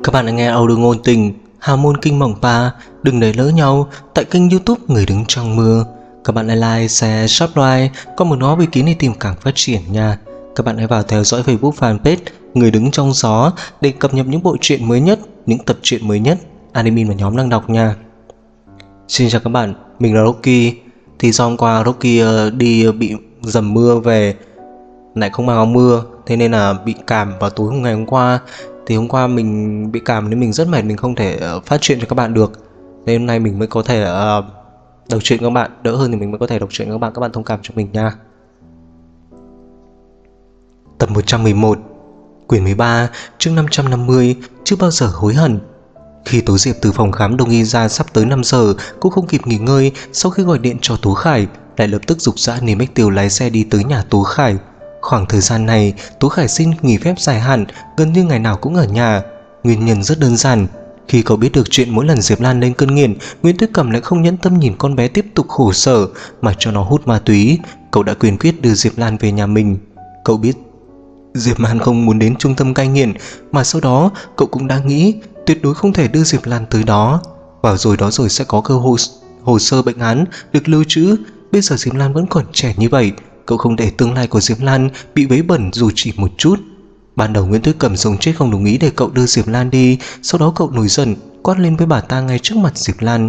Các bạn đang nghe audio ngôn tình Hào môn kinh mỏng 3. Đừng để lỡ nhau tại kênh YouTube Người đứng trong mưa. Các bạn hãy like, share, subscribe. Có một nó vì kín để tìm càng phát triển nha. Các bạn hãy vào theo dõi Facebook fanpage Người đứng trong gió để cập nhật những bộ truyện mới nhất, những tập truyện mới nhất admin và nhóm đang đọc nha. Xin chào các bạn, mình là Rocky. Thì do hôm qua Rocky đi bị dầm mưa về, lại không mang áo mưa, thế nên là bị cảm vào tối ngày hôm qua. Thì hôm qua mình bị cảm nên mình rất mệt, mình không thể phát chuyện cho các bạn được. Nên hôm nay mình mới có thể đọc truyện các bạn, đỡ hơn thì mình mới có thể đọc truyện các bạn thông cảm cho mình nha. Tập 111, quyển 13, chương 550, chưa bao giờ hối hận. Khi Tố Diệp từ phòng khám đông y ra sắp tới 5 giờ, cũng không kịp nghỉ ngơi. Sau khi gọi điện cho Tố Khải, lại lập tức giục giã Niềm Ích Tiêu lái xe đi tới nhà Tố Khải. Khoảng thời gian này, Tố Khải xin nghỉ phép dài hạn, gần như ngày nào cũng ở nhà. Nguyên nhân rất đơn giản. Khi cậu biết được chuyện mỗi lần Diệp Lan lên cơn nghiện, Nguyễn Tuyết Cẩm lại không nhẫn tâm nhìn con bé tiếp tục khổ sở mà cho nó hút ma túy. Cậu đã kiên quyết đưa Diệp Lan về nhà mình. Cậu biết Diệp Lan không muốn đến trung tâm cai nghiện, mà sau đó cậu cũng đã nghĩ tuyệt đối không thể đưa Diệp Lan tới đó. Vào rồi đó rồi sẽ có cơ hội hồ sơ bệnh án được lưu trữ. Bây giờ Diệp Lan vẫn còn trẻ như vậy, cậu không để tương lai của Diệp Lan bị vấy bẩn dù chỉ một chút. Ban đầu Nguyễn Tuyết Cẩm sống chết không đồng ý để cậu đưa Diệp Lan đi. Sau đó cậu nổi giận quát lên với bà ta ngay trước mặt Diệp Lan: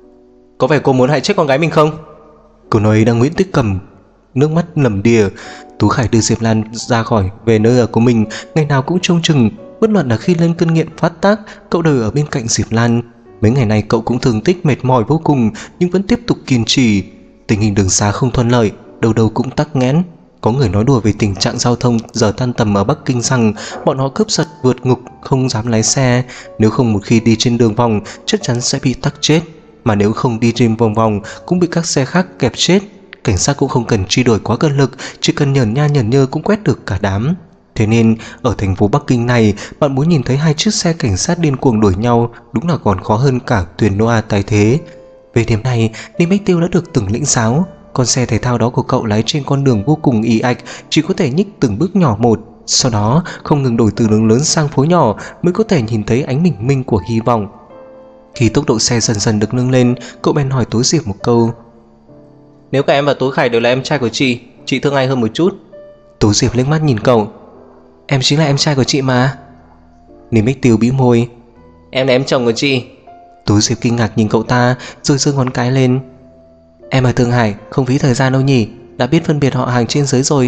"Có phải cô muốn hại chết con gái mình không?" Câu nói ấy đang Nguyễn Tuyết Cẩm nước mắt lầm đìa. Tú Khải đưa Diệp Lan ra khỏi về nơi ở của mình, ngày nào cũng trông chừng. Bất luận là khi lên cơn nghiện phát tác, cậu đều ở bên cạnh Diệp Lan. Mấy ngày này cậu cũng thường tích mệt mỏi vô cùng, nhưng vẫn tiếp tục kiên trì. Tình hình đường xá không thuận lợi, đầu đầu cũng tắc nghẽn. Có người nói đùa về tình trạng giao thông giờ tan tầm ở Bắc Kinh rằng bọn họ cướp giật vượt ngục, không dám lái xe. Nếu không, một khi đi trên đường vòng chắc chắn sẽ bị tắc chết, mà nếu không đi trên vòng vòng cũng bị các xe khác kẹp chết. Cảnh sát cũng không cần truy đuổi quá cân lực, chỉ cần nhởn nha nhởn nhơ cũng quét được cả đám. Thế nên ở thành phố Bắc Kinh này, bạn muốn nhìn thấy hai chiếc xe cảnh sát điên cuồng đuổi nhau đúng là còn khó hơn cả thuyền Noah tái thế. Về điểm này, Niềm Ích Tiêu đã được từng lĩnh giáo. Con xe thể thao đó của cậu lái trên con đường vô cùng ì ạch, chỉ có thể nhích từng bước nhỏ một, sau đó không ngừng đổi từ đường lớn sang phố nhỏ mới có thể nhìn thấy ánh bình minh của hy vọng. Khi tốc độ xe dần dần được nâng lên, cậu bèn hỏi Tố Diệp một câu: "Nếu cả em và Tố Khải đều là em trai của chị thương ai hơn một chút?" Tố Diệp liếc mắt nhìn cậu: "Em chính là em trai của chị mà." Niềm Ích Tiêu bĩu môi: "Em là em chồng của chị." Tố Diệp kinh ngạc nhìn cậu ta rồi giơ ngón cái lên: "Em ở Thượng Hải không phí thời gian đâu nhỉ, đã biết phân biệt họ hàng trên dưới rồi.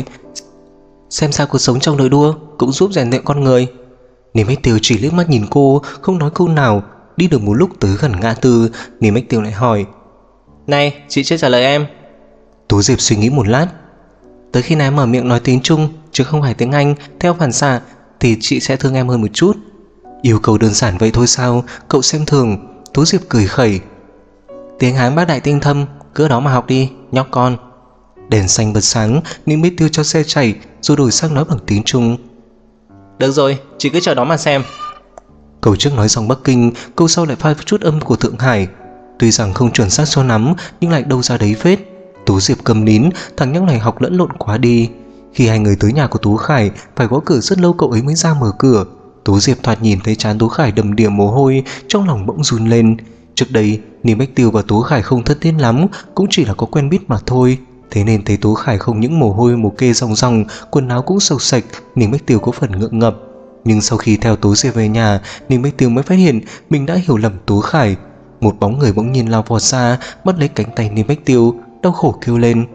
Xem sao cuộc sống trong đời đua cũng giúp rèn luyện con người." Niềm Ích Tiêu chỉ liếc mắt nhìn cô, không nói câu nào. Đi được một lúc tới gần ngã tư, Niềm Ích Tiêu lại hỏi: "Này, chị chưa trả lời em." Tố Diệp suy nghĩ một lát: "Tới khi nào em mở miệng nói tiếng Trung chứ không phải tiếng Anh theo phản xạ thì chị sẽ thương em hơn một chút." Yêu cầu đơn giản vậy thôi sao, cậu xem thường. Tố Diệp cười khẩy: "Tiếng Hán bác đại tinh thâm, cứ đó mà học đi, nhóc con." Đèn xanh bật sáng, Niềm Ích Tiêu cho xe chạy rồi đổi sang nói bằng tiếng Trung: "Được rồi, chị cứ chờ đó mà xem." Câu trước nói dòng Bắc Kinh, câu sau lại pha chút âm của Thượng Hải. Tuy rằng không chuẩn xác cho lắm nhưng lại đâu ra đấy phết. Tố Diệp cầm nín, thằng nhóc này học lẫn lộn quá đi. Khi hai người tới nhà của Tú Khải, phải gõ cửa rất lâu cậu ấy mới ra mở cửa. Tố Diệp thoạt nhìn thấy trán Tú Khải đầm đìa mồ hôi, trong lòng bỗng run lên. Trước đây Niềm Ích Tiêu và Tú Khải không thân thiết lắm, cũng chỉ là có quen biết mà thôi. Thế nên thấy Tú Khải không những mồ hôi mồ kê ròng ròng, quần áo cũng sộc sạch, Niềm Ích Tiêu có phần ngượng ngập. Nhưng sau khi theo Tố Diệp về nhà, Niềm Ích Tiêu mới phát hiện mình đã hiểu lầm Tú Khải. Một bóng người bỗng nhiên lao vọt ra, bắt lấy cánh tay Niềm Ích Tiêu, đau khổ kêu lên: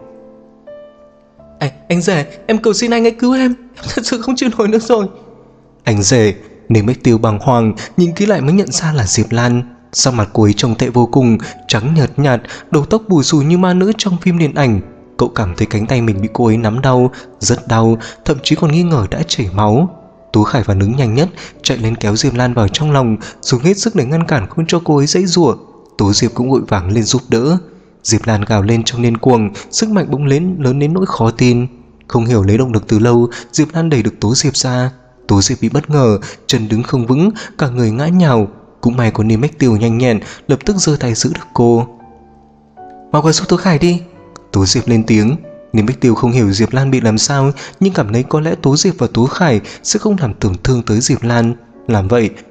Anh rể, em cầu xin anh hãy cứu em thật sự không chịu nổi nữa rồi." "Anh rể?" Niềm Ích Tiêu bàng hoàng, nhìn kỹ lại mới nhận ra là Diệp Lan. Sắc mặt cô ấy trông tệ vô cùng, trắng nhợt nhạt, đầu tóc bù xù như ma nữ trong phim điện ảnh. Cậu cảm thấy cánh tay mình bị cô ấy nắm đau, rất đau, thậm chí còn nghi ngờ đã chảy máu. Tú Khải phản ứng nhanh nhất, chạy lên kéo Diệp Lan vào trong lòng, dùng hết sức để ngăn cản không cho cô ấy giãy giụa. Tố Diệp cũng vội vàng lên giúp đỡ. Diệp Lan gào lên trong điên cuồng, sức mạnh bỗng lớn đến nỗi khó tin. Không hiểu lấy động lực từ lâu, Diệp Lan đẩy được Tố Diệp ra. Tố Diệp bị bất ngờ, chân đứng không vững, cả người ngã nhào. Cũng may có Niềm Ích Tiêu nhanh nhẹn, lập tức giơ tay giữ được cô. "Mau qua giúp Tố Khải đi." Tố Diệp lên tiếng. Niềm Ích Tiêu không hiểu Diệp Lan bị làm sao, nhưng cảm thấy có lẽ Tố Diệp và Tố Khải sẽ không làm tổn thương tới Diệp Lan. Làm vậy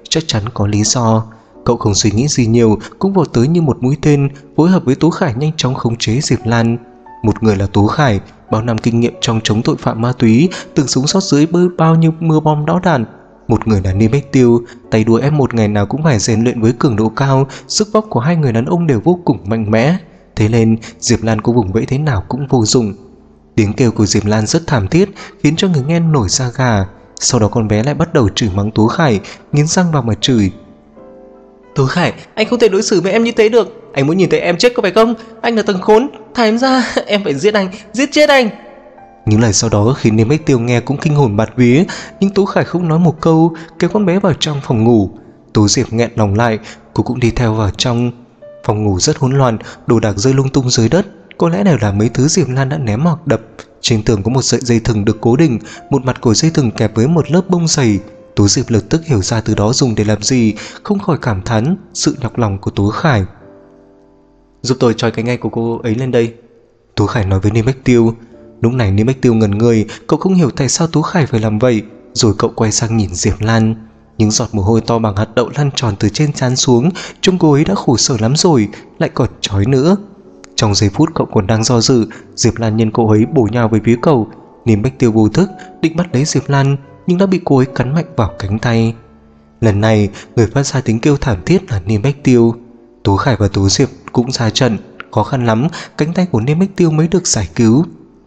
chắc chắn có lý do. Cậu không suy nghĩ gì nhiều, cũng vọt tới như một mũi tên, phối hợp với Tú Khải nhanh chóng khống chế Diệp Lan. Một người là Tú Khải, bao năm kinh nghiệm trong chống tội phạm ma túy, từng sống sót dưới bao nhiêu mưa bom bão đạn. Một người là Niêm Bách Tiêu, tay đua F1 ngày nào cũng phải rèn luyện với cường độ cao, sức vóc của hai người đàn ông đều vô cùng mạnh mẽ. Thế nên Diệp Lan có vùng vẫy thế nào cũng vô dụng. Tiếng kêu của Diệp Lan rất thảm thiết, khiến cho người nghe nổi da gà. Sau đó con bé lại bắt đầu chửi mắng Tú Khải, nghiến răng vào mà chửi. Tú Khải, anh không thể đối xử với em như thế được. Anh muốn nhìn thấy em chết có phải không? Anh là thằng khốn, thả em ra, em phải giết anh, giết chết anh. Những lời sau đó khiến Niêm Bách Tiêu nghe cũng kinh hồn bạt vía, nhưng Tú Khải không nói một câu, kéo con bé vào trong phòng ngủ. Tú Diệp nghẹn lòng lại, cô cũng đi theo vào trong. Phòng ngủ rất hỗn loạn, đồ đạc rơi lung tung dưới đất, có lẽ đều là mấy thứ Diệp Lan đã ném hoặc đập. Trên tường có một sợi dây thừng được cố định, một mặt của dây thừng kẹp với một lớp bông dày. Tú Diệp lập tức hiểu ra từ đó dùng để làm gì, không khỏi cảm thán sự nhọc lòng của Tú Khải. Giúp tôi trói cánh tay của cô ấy lên đây, Tú Khải nói với Niêm Bách Tiêu. Lúc này Niêm Bách Tiêu ngẩn người, cậu không hiểu tại sao Tú Khải phải làm vậy. Rồi cậu quay sang nhìn Diệp Lan. Những giọt mồ hôi to bằng hạt đậu lăn tròn từ trên trán xuống, trông cô ấy đã khổ sở lắm rồi, lại còn trói nữa. Trong giây phút cậu còn đang do dự, Diệp Lan nhân cô ấy bổ nhào về phía cậu. Niêm Bách Tiêu vô thức định bắt lấy Diệp Lan, nhưng đã bị cô ấy cắn mạnh vào cánh tay. Lần này người phát ra tiếng kêu thảm thiết là Niêm Bách Tiêu. Tú Khải và Tú Diệp cũng ra trận, khó khăn lắm cánh tay của Niêm Bách Tiêu mới được giải cứu.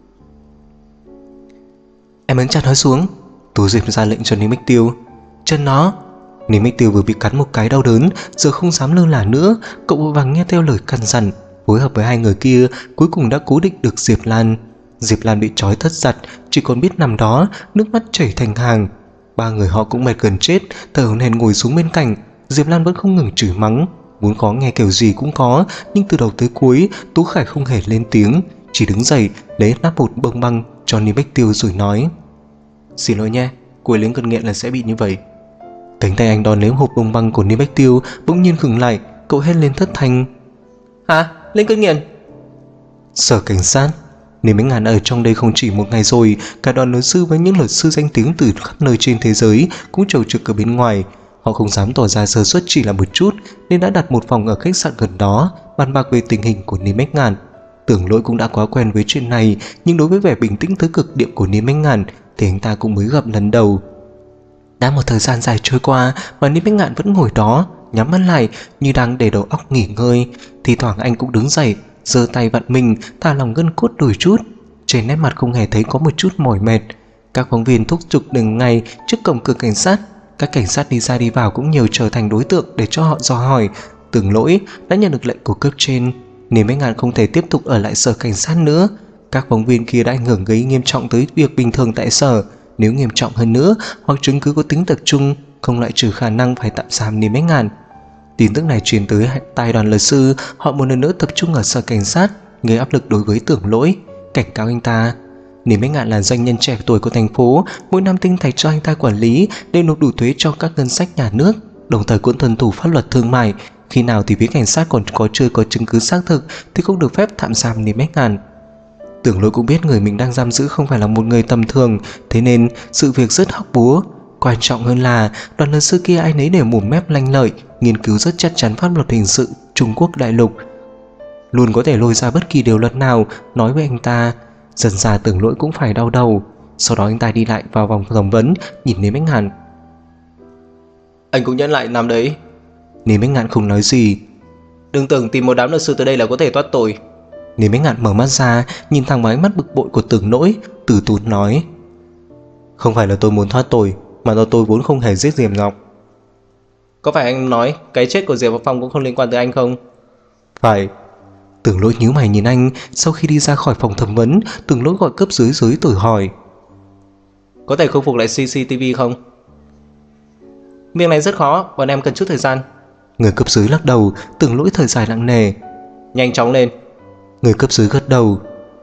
Em ấn chặt nó xuống, Tú Diệp ra lệnh cho Niêm Bách Tiêu. Chân nó. Niêm Bách Tiêu vừa bị cắn một cái đau đớn, giờ không dám lơ là nữa, cậu vội vàng nghe theo lời căn dặn, phối hợp với hai người kia, cuối cùng đã cố định được Diệp Lan. Diệp Lan bị trói thất giặt, chỉ còn biết nằm đó, nước mắt chảy thành hàng. Ba người họ cũng mệt gần chết, thở hổn hển ngồi xuống bên cạnh. Diệp Lan vẫn không ngừng chửi mắng, muốn có nghe kiểu gì cũng có, nhưng từ đầu tới cuối Tú Khải không hề lên tiếng, chỉ đứng dậy lấy nắp một bông băng cho Niêm Bách Tiêu rồi nói. Xin lỗi nhé, cuối lính cơn nghiện là sẽ bị như vậy. Cánh tay anh đón lấy hộp bông băng của Niêm Bách Tiêu bỗng nhiên khựng lại, cậu hét lên thất thanh. Hả? Lên cơn nghiện? Sở cảnh sát. Niêm Bách Ngạn ở trong đây không chỉ một ngày rồi, cả đoàn luật sư với những luật sư danh tiếng từ khắp nơi trên thế giới cũng chầu trực ở bên ngoài. Họ không dám tỏ ra sơ suất chỉ là một chút, nên đã đặt một phòng ở khách sạn gần đó, bàn bạc về tình hình của Niêm Bách Ngạn. Tưởng Lỗi cũng đã quá quen với chuyện này, nhưng đối với vẻ bình tĩnh tới cực điểm của Niêm Bách Ngạn thì anh ta cũng mới gặp lần đầu. Đã một thời gian dài trôi qua mà Niêm Bách Ngạn vẫn ngồi đó, nhắm mắt lại như đang để đầu óc nghỉ ngơi. Thì thoảng anh cũng đứng dậy, giơ tay vặn mình, thả lòng gân cốt đôi chút. Trên nét mặt không hề thấy có một chút mỏi mệt. Các phóng viên thúc giục từng ngày trước cổng cửa cảnh sát. Các cảnh sát đi ra đi vào cũng nhiều trở thành đối tượng để cho họ dò hỏi. Tưởng Lỗi đã nhận được lệnh của cấp trên, Niêm Bách Ngạn không thể tiếp tục ở lại sở cảnh sát nữa. Các phóng viên kia đã ảnh hưởng gây nghiêm trọng tới việc bình thường tại sở. Nếu nghiêm trọng hơn nữa hoặc chứng cứ có tính tập trung, không loại trừ khả năng phải tạm giam Niêm Bách Ngạn. Tin tức này truyền tới tai đoàn luật sư, họ một lần nữa tập trung ở sở cảnh sát, gây áp lực đối với Tưởng Lỗi, cảnh cáo anh ta. Niêm Bách Ngạn là doanh nhân trẻ tuổi của thành phố, mỗi năm tinh thạch cho anh ta quản lý để nộp đủ thuế cho các ngân sách nhà nước, đồng thời cũng tuân thủ pháp luật thương mại. Khi nào thì phía cảnh sát còn chưa có chứng cứ xác thực thì không được phép tạm giam Niêm Bách Ngạn. Tưởng Lỗi cũng biết người mình đang giam giữ không phải là một người tầm thường, thế nên sự việc rất hóc búa. Quan trọng hơn là đoàn luật sư kia ai nấy đều mồm mép lanh lợi, nghiên cứu rất chắc chắn pháp luật hình sự Trung Quốc đại lục, luôn có thể lôi ra bất kỳ điều luật nào nói với anh ta. Dần dà Tưởng Lỗi cũng phải đau đầu. Sau đó anh ta đi lại vào vòng thẩm vấn, nhìn Niêm Bách Ngạn. Anh cũng nhẫn lại năm đấy. Niêm Bách Ngạn không nói gì. Đừng tưởng tìm một đám luật sư tới đây là có thể thoát tội. Niêm Bách Ngạn mở mắt ra, nhìn thẳng vào ánh mắt bực bội của Tưởng Lỗi, từ tốn nói. Không phải là tôi muốn thoát tội, mà do tôi vốn không hề giết Diệp Ngọc. Có phải anh nói cái chết của Diệp Phong cũng không liên quan tới anh không? Phải. Tưởng Lỗi nhíu mày nhìn anh. Sau khi đi ra khỏi phòng thẩm vấn, Tưởng Lỗi gọi cấp dưới tới hỏi. Có thể khôi phục lại CCTV không? Việc này rất khó, bọn em cần chút thời gian. Người cấp dưới lắc đầu. Tưởng Lỗi thở dài nặng nề. Nhanh chóng lên. Người cấp dưới gật đầu.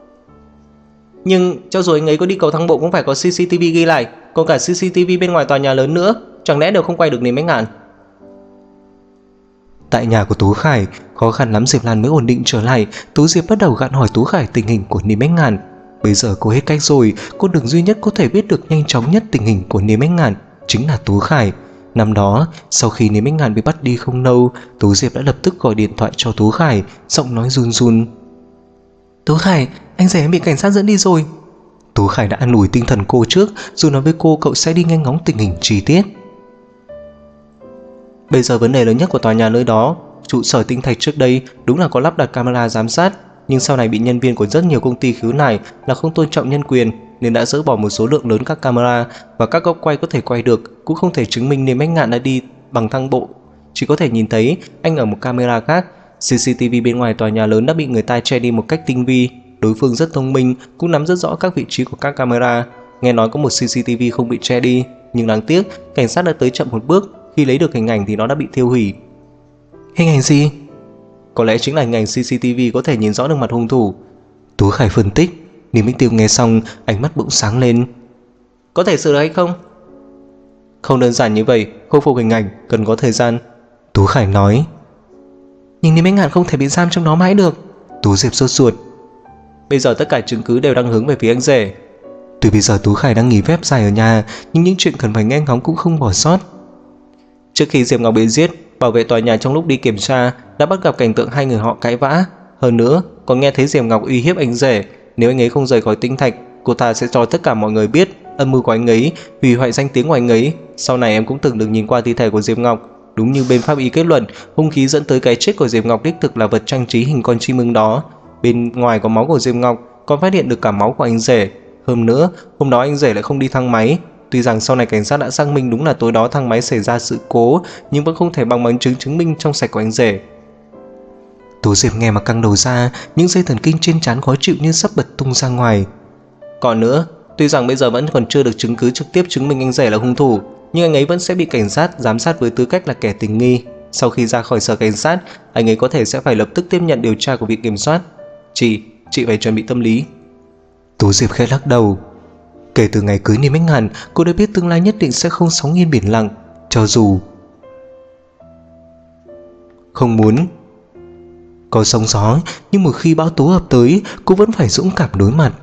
Nhưng cho dù anh ấy có đi cầu thang bộ cũng phải có CCTV ghi lại, còn cả CCTV bên ngoài tòa nhà lớn nữa, chẳng lẽ đều không quay được Niêm Bách Ngạn? Tại nhà của Tú Khải, khó khăn lắm Diệp Lan mới ổn định trở lại. Tú Diệp bắt đầu gạn hỏi Tú Khải tình hình của Niêm Bách Ngạn. Bây giờ cô hết cách rồi, con đường duy nhất có thể biết được nhanh chóng nhất tình hình của Niêm Bách Ngạn chính là Tú Khải. Năm đó, sau khi Lý Bách Ngạn bị bắt đi không lâu, Tố Diệp đã lập tức gọi điện thoại cho Tố Khải, giọng nói run run. Tố Khải, anh rể em bị cảnh sát dẫn đi rồi. Tố Khải đã an ủi tinh thần cô trước, rồi nói với cô cậu sẽ đi nghe ngóng tình hình chi tiết. Bây giờ vấn đề lớn nhất của tòa nhà nơi đó, trụ sở Tinh Thạch trước đây đúng là có lắp đặt camera giám sát, nhưng sau này bị nhân viên của rất nhiều công ty khiếu nại là không tôn trọng nhân quyền nên đã dỡ bỏ một số lượng lớn các camera, và các góc quay có thể quay được cũng không thể chứng minh Lý Bách Ngạn đã đi bằng thang bộ, chỉ có thể nhìn thấy anh ở một camera khác. CCTV bên ngoài tòa nhà lớn đã bị người ta che đi một cách tinh vi. Đối phương rất thông minh, cũng nắm rất rõ các vị trí của các camera. Nghe nói có một CCTV không bị che đi, nhưng đáng tiếc cảnh sát đã tới chậm một bước. Khi lấy được hình ảnh thì nó đã bị thiêu hủy. Hình ảnh gì? Có lẽ chính là hình ảnh CCTV có thể nhìn rõ được mặt hung thủ. Tú Khải phân tích. Lý Minh Tiêu nghe xong, ánh mắt bỗng sáng lên. Có thể sửa được hay không? Không đơn giản như vậy, khôi phục hình ảnh cần có thời gian. Tú Khải nói. Nhưng Lý Bách Ngạn không thể bị giam trong đó mãi được. Tú Diệp sốt ruột. Bây giờ tất cả chứng cứ đều đang hướng về phía anh rể. Tuy bây giờ Tú Khải đang nghỉ phép dài ở nhà, nhưng những chuyện cần phải nghe ngóng cũng không bỏ sót. Trước khi Diệp Ngọc bị giết, bảo vệ tòa nhà trong lúc đi kiểm tra đã bắt gặp cảnh tượng hai người họ cãi vã. Hơn nữa, còn nghe thấy Diệp Ngọc uy hiếp anh rể, nếu anh ấy không rời khỏi Tinh Thạch, cô ta sẽ cho tất cả mọi người biết âm mưu của anh ấy, hủy hoại danh tiếng của anh ấy. Sau này em cũng từng được nhìn qua thi thể của Diệp Ngọc. Đúng như bên pháp y kết luận, hung khí dẫn tới cái chết của Diệp Ngọc đích thực là vật trang trí hình con chim ưng đó. Bên ngoài có máu của Diệp Ngọc, còn phát hiện được cả máu của anh rể. Hơn nữa, hôm đó anh rể lại không đi thang máy. Tuy rằng sau này cảnh sát đã xác minh đúng là tối đó thang máy xảy ra sự cố, nhưng vẫn không thể bằng chứng chứng minh trong sạch của anh rể. Tố Diệp nghe mà căng đầu ra, những dây thần kinh trên trán khó chịu như sắp bật tung ra ngoài. Còn nữa, tuy rằng bây giờ vẫn còn chưa được chứng cứ trực tiếp chứng minh anh rể là hung thủ, nhưng anh ấy vẫn sẽ bị cảnh sát giám sát với tư cách là kẻ tình nghi. Sau khi ra khỏi sở cảnh sát, anh ấy có thể sẽ phải lập tức tiếp nhận điều tra của viện kiểm soát. Chị phải chuẩn bị tâm lý. Tố Diệp khẽ lắc đầu. Kể từ ngày cưới Lý Bách Ngạn, cô đã biết tương lai nhất định sẽ không sóng yên biển lặng, cho dù không muốn có sóng gió, nhưng một khi bão tố ập tới, cô vẫn phải dũng cảm đối mặt.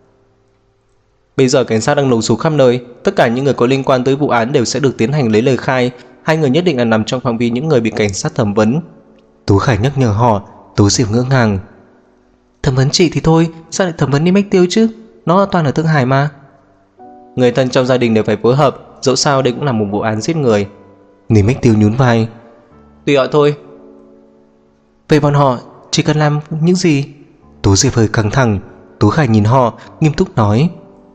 Bây giờ cảnh sát đang lùng sục khắp nơi, tất cả những người có liên quan tới vụ án đều sẽ được tiến hành lấy lời khai. Hai người nhất định là nằm trong phạm vi những người bị cảnh sát thẩm vấn. Tú Khải nhắc nhở họ. Tố Diệp ngỡ ngàng. Thẩm vấn chị thì thôi, sao lại thẩm vấn Lý Bách Tiêu chứ? Nó toàn ở Thượng Hải mà. Người thân trong gia đình đều phải phối hợp, dẫu sao đây cũng là một vụ án giết người. Lý Bách Tiêu nhún vai. Tùy họ thôi. Vậy bọn họ chỉ cần làm những gì? Tố Diệp hơi căng thẳng. Tú Khải nhìn họ, nghiêm túc nói.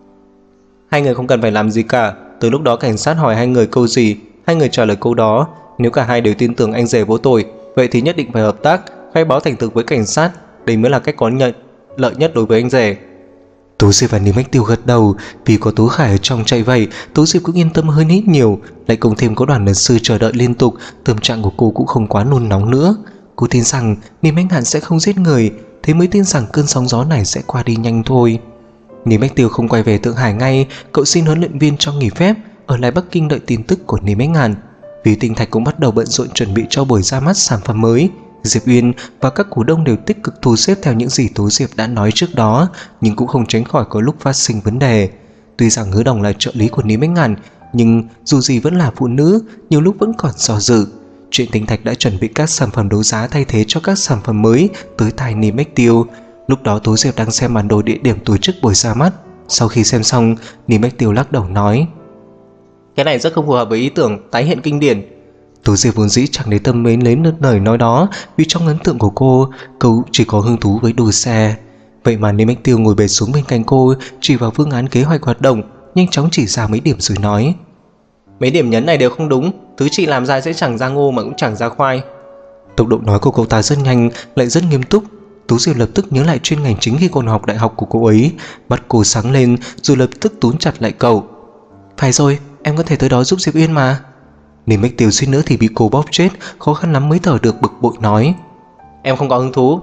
Hai người không cần phải làm gì cả. Từ lúc đó cảnh sát hỏi hai người câu gì, hai người trả lời câu đó. Nếu cả hai đều tin tưởng anh rể vô tội, vậy thì nhất định phải hợp tác, khai báo thành thực với cảnh sát. Đây mới là cách có lợi nhất đối với anh rể. Tố Diệp và Lý Bách Tiêu gật đầu. Vì có Tố Khải ở trong chạy vậy, Tố Diệp cũng yên tâm hơn ít nhiều. Lại cộng thêm có đoàn luật sư chờ đợi liên tục, tâm trạng của cô cũng không quá nôn nóng nữa. Cô tin rằng Lý Bách Ngạn sẽ không giết người, thế mới tin rằng cơn sóng gió này sẽ qua đi nhanh thôi. Lý Bách Tiêu không quay về Thượng Hải ngay, cậu xin huấn luyện viên cho nghỉ phép, ở lại Bắc Kinh đợi tin tức của Lý Bách Ngạn. Vì Tinh Thạch cũng bắt đầu bận rộn chuẩn bị cho buổi ra mắt sản phẩm mới. Diệp Uyên và các cổ đông đều tích cực thu xếp theo những gì Tố Diệp đã nói trước đó, nhưng cũng không tránh khỏi có lúc phát sinh vấn đề. Tuy rằng Hứa Đồng là trợ lý của Lý Bách Ngạn, nhưng dù gì vẫn là phụ nữ, nhiều lúc vẫn còn do dự. Chuyện Tinh Thạch đã chuẩn bị các sản phẩm đấu giá thay thế cho các sản phẩm mới tới tai Lý Bách Tiêu. Lúc đó Tố Diệp đang xem bản đồ địa điểm tổ chức buổi ra mắt. Sau khi xem xong, Lý Bách Tiêu lắc đầu nói: cái này rất không phù hợp với ý tưởng tái hiện kinh điển. Tố Diệp vốn dĩ chẳng để tâm mến đến lời nói đó, vì trong ấn tượng của cô chỉ có hứng thú với đồ xe. Vậy mà Lý Bách Tiêu ngồi bệt xuống bên cạnh cô, chỉ vào phương án kế hoạch hoạt động, nhanh chóng chỉ ra mấy điểm rồi nói: mấy điểm nhấn này đều không đúng, thứ chị làm ra sẽ chẳng ra ngô mà cũng chẳng ra khoai. Tốc độ nói của cậu ta rất nhanh, lại rất nghiêm túc. Tố Diệp lập tức nhớ lại chuyên ngành chính khi còn học đại học của cô ấy, mắt cô sáng lên rồi lập tức túm chặt lại cậu. Phải rồi, em có thể tới đó giúp Diệp Uyên mà. Lý Bách Tiêu suýt nữa thì bị cô bóp chết, khó khăn lắm mới thở được, bực bội nói: em không có hứng thú.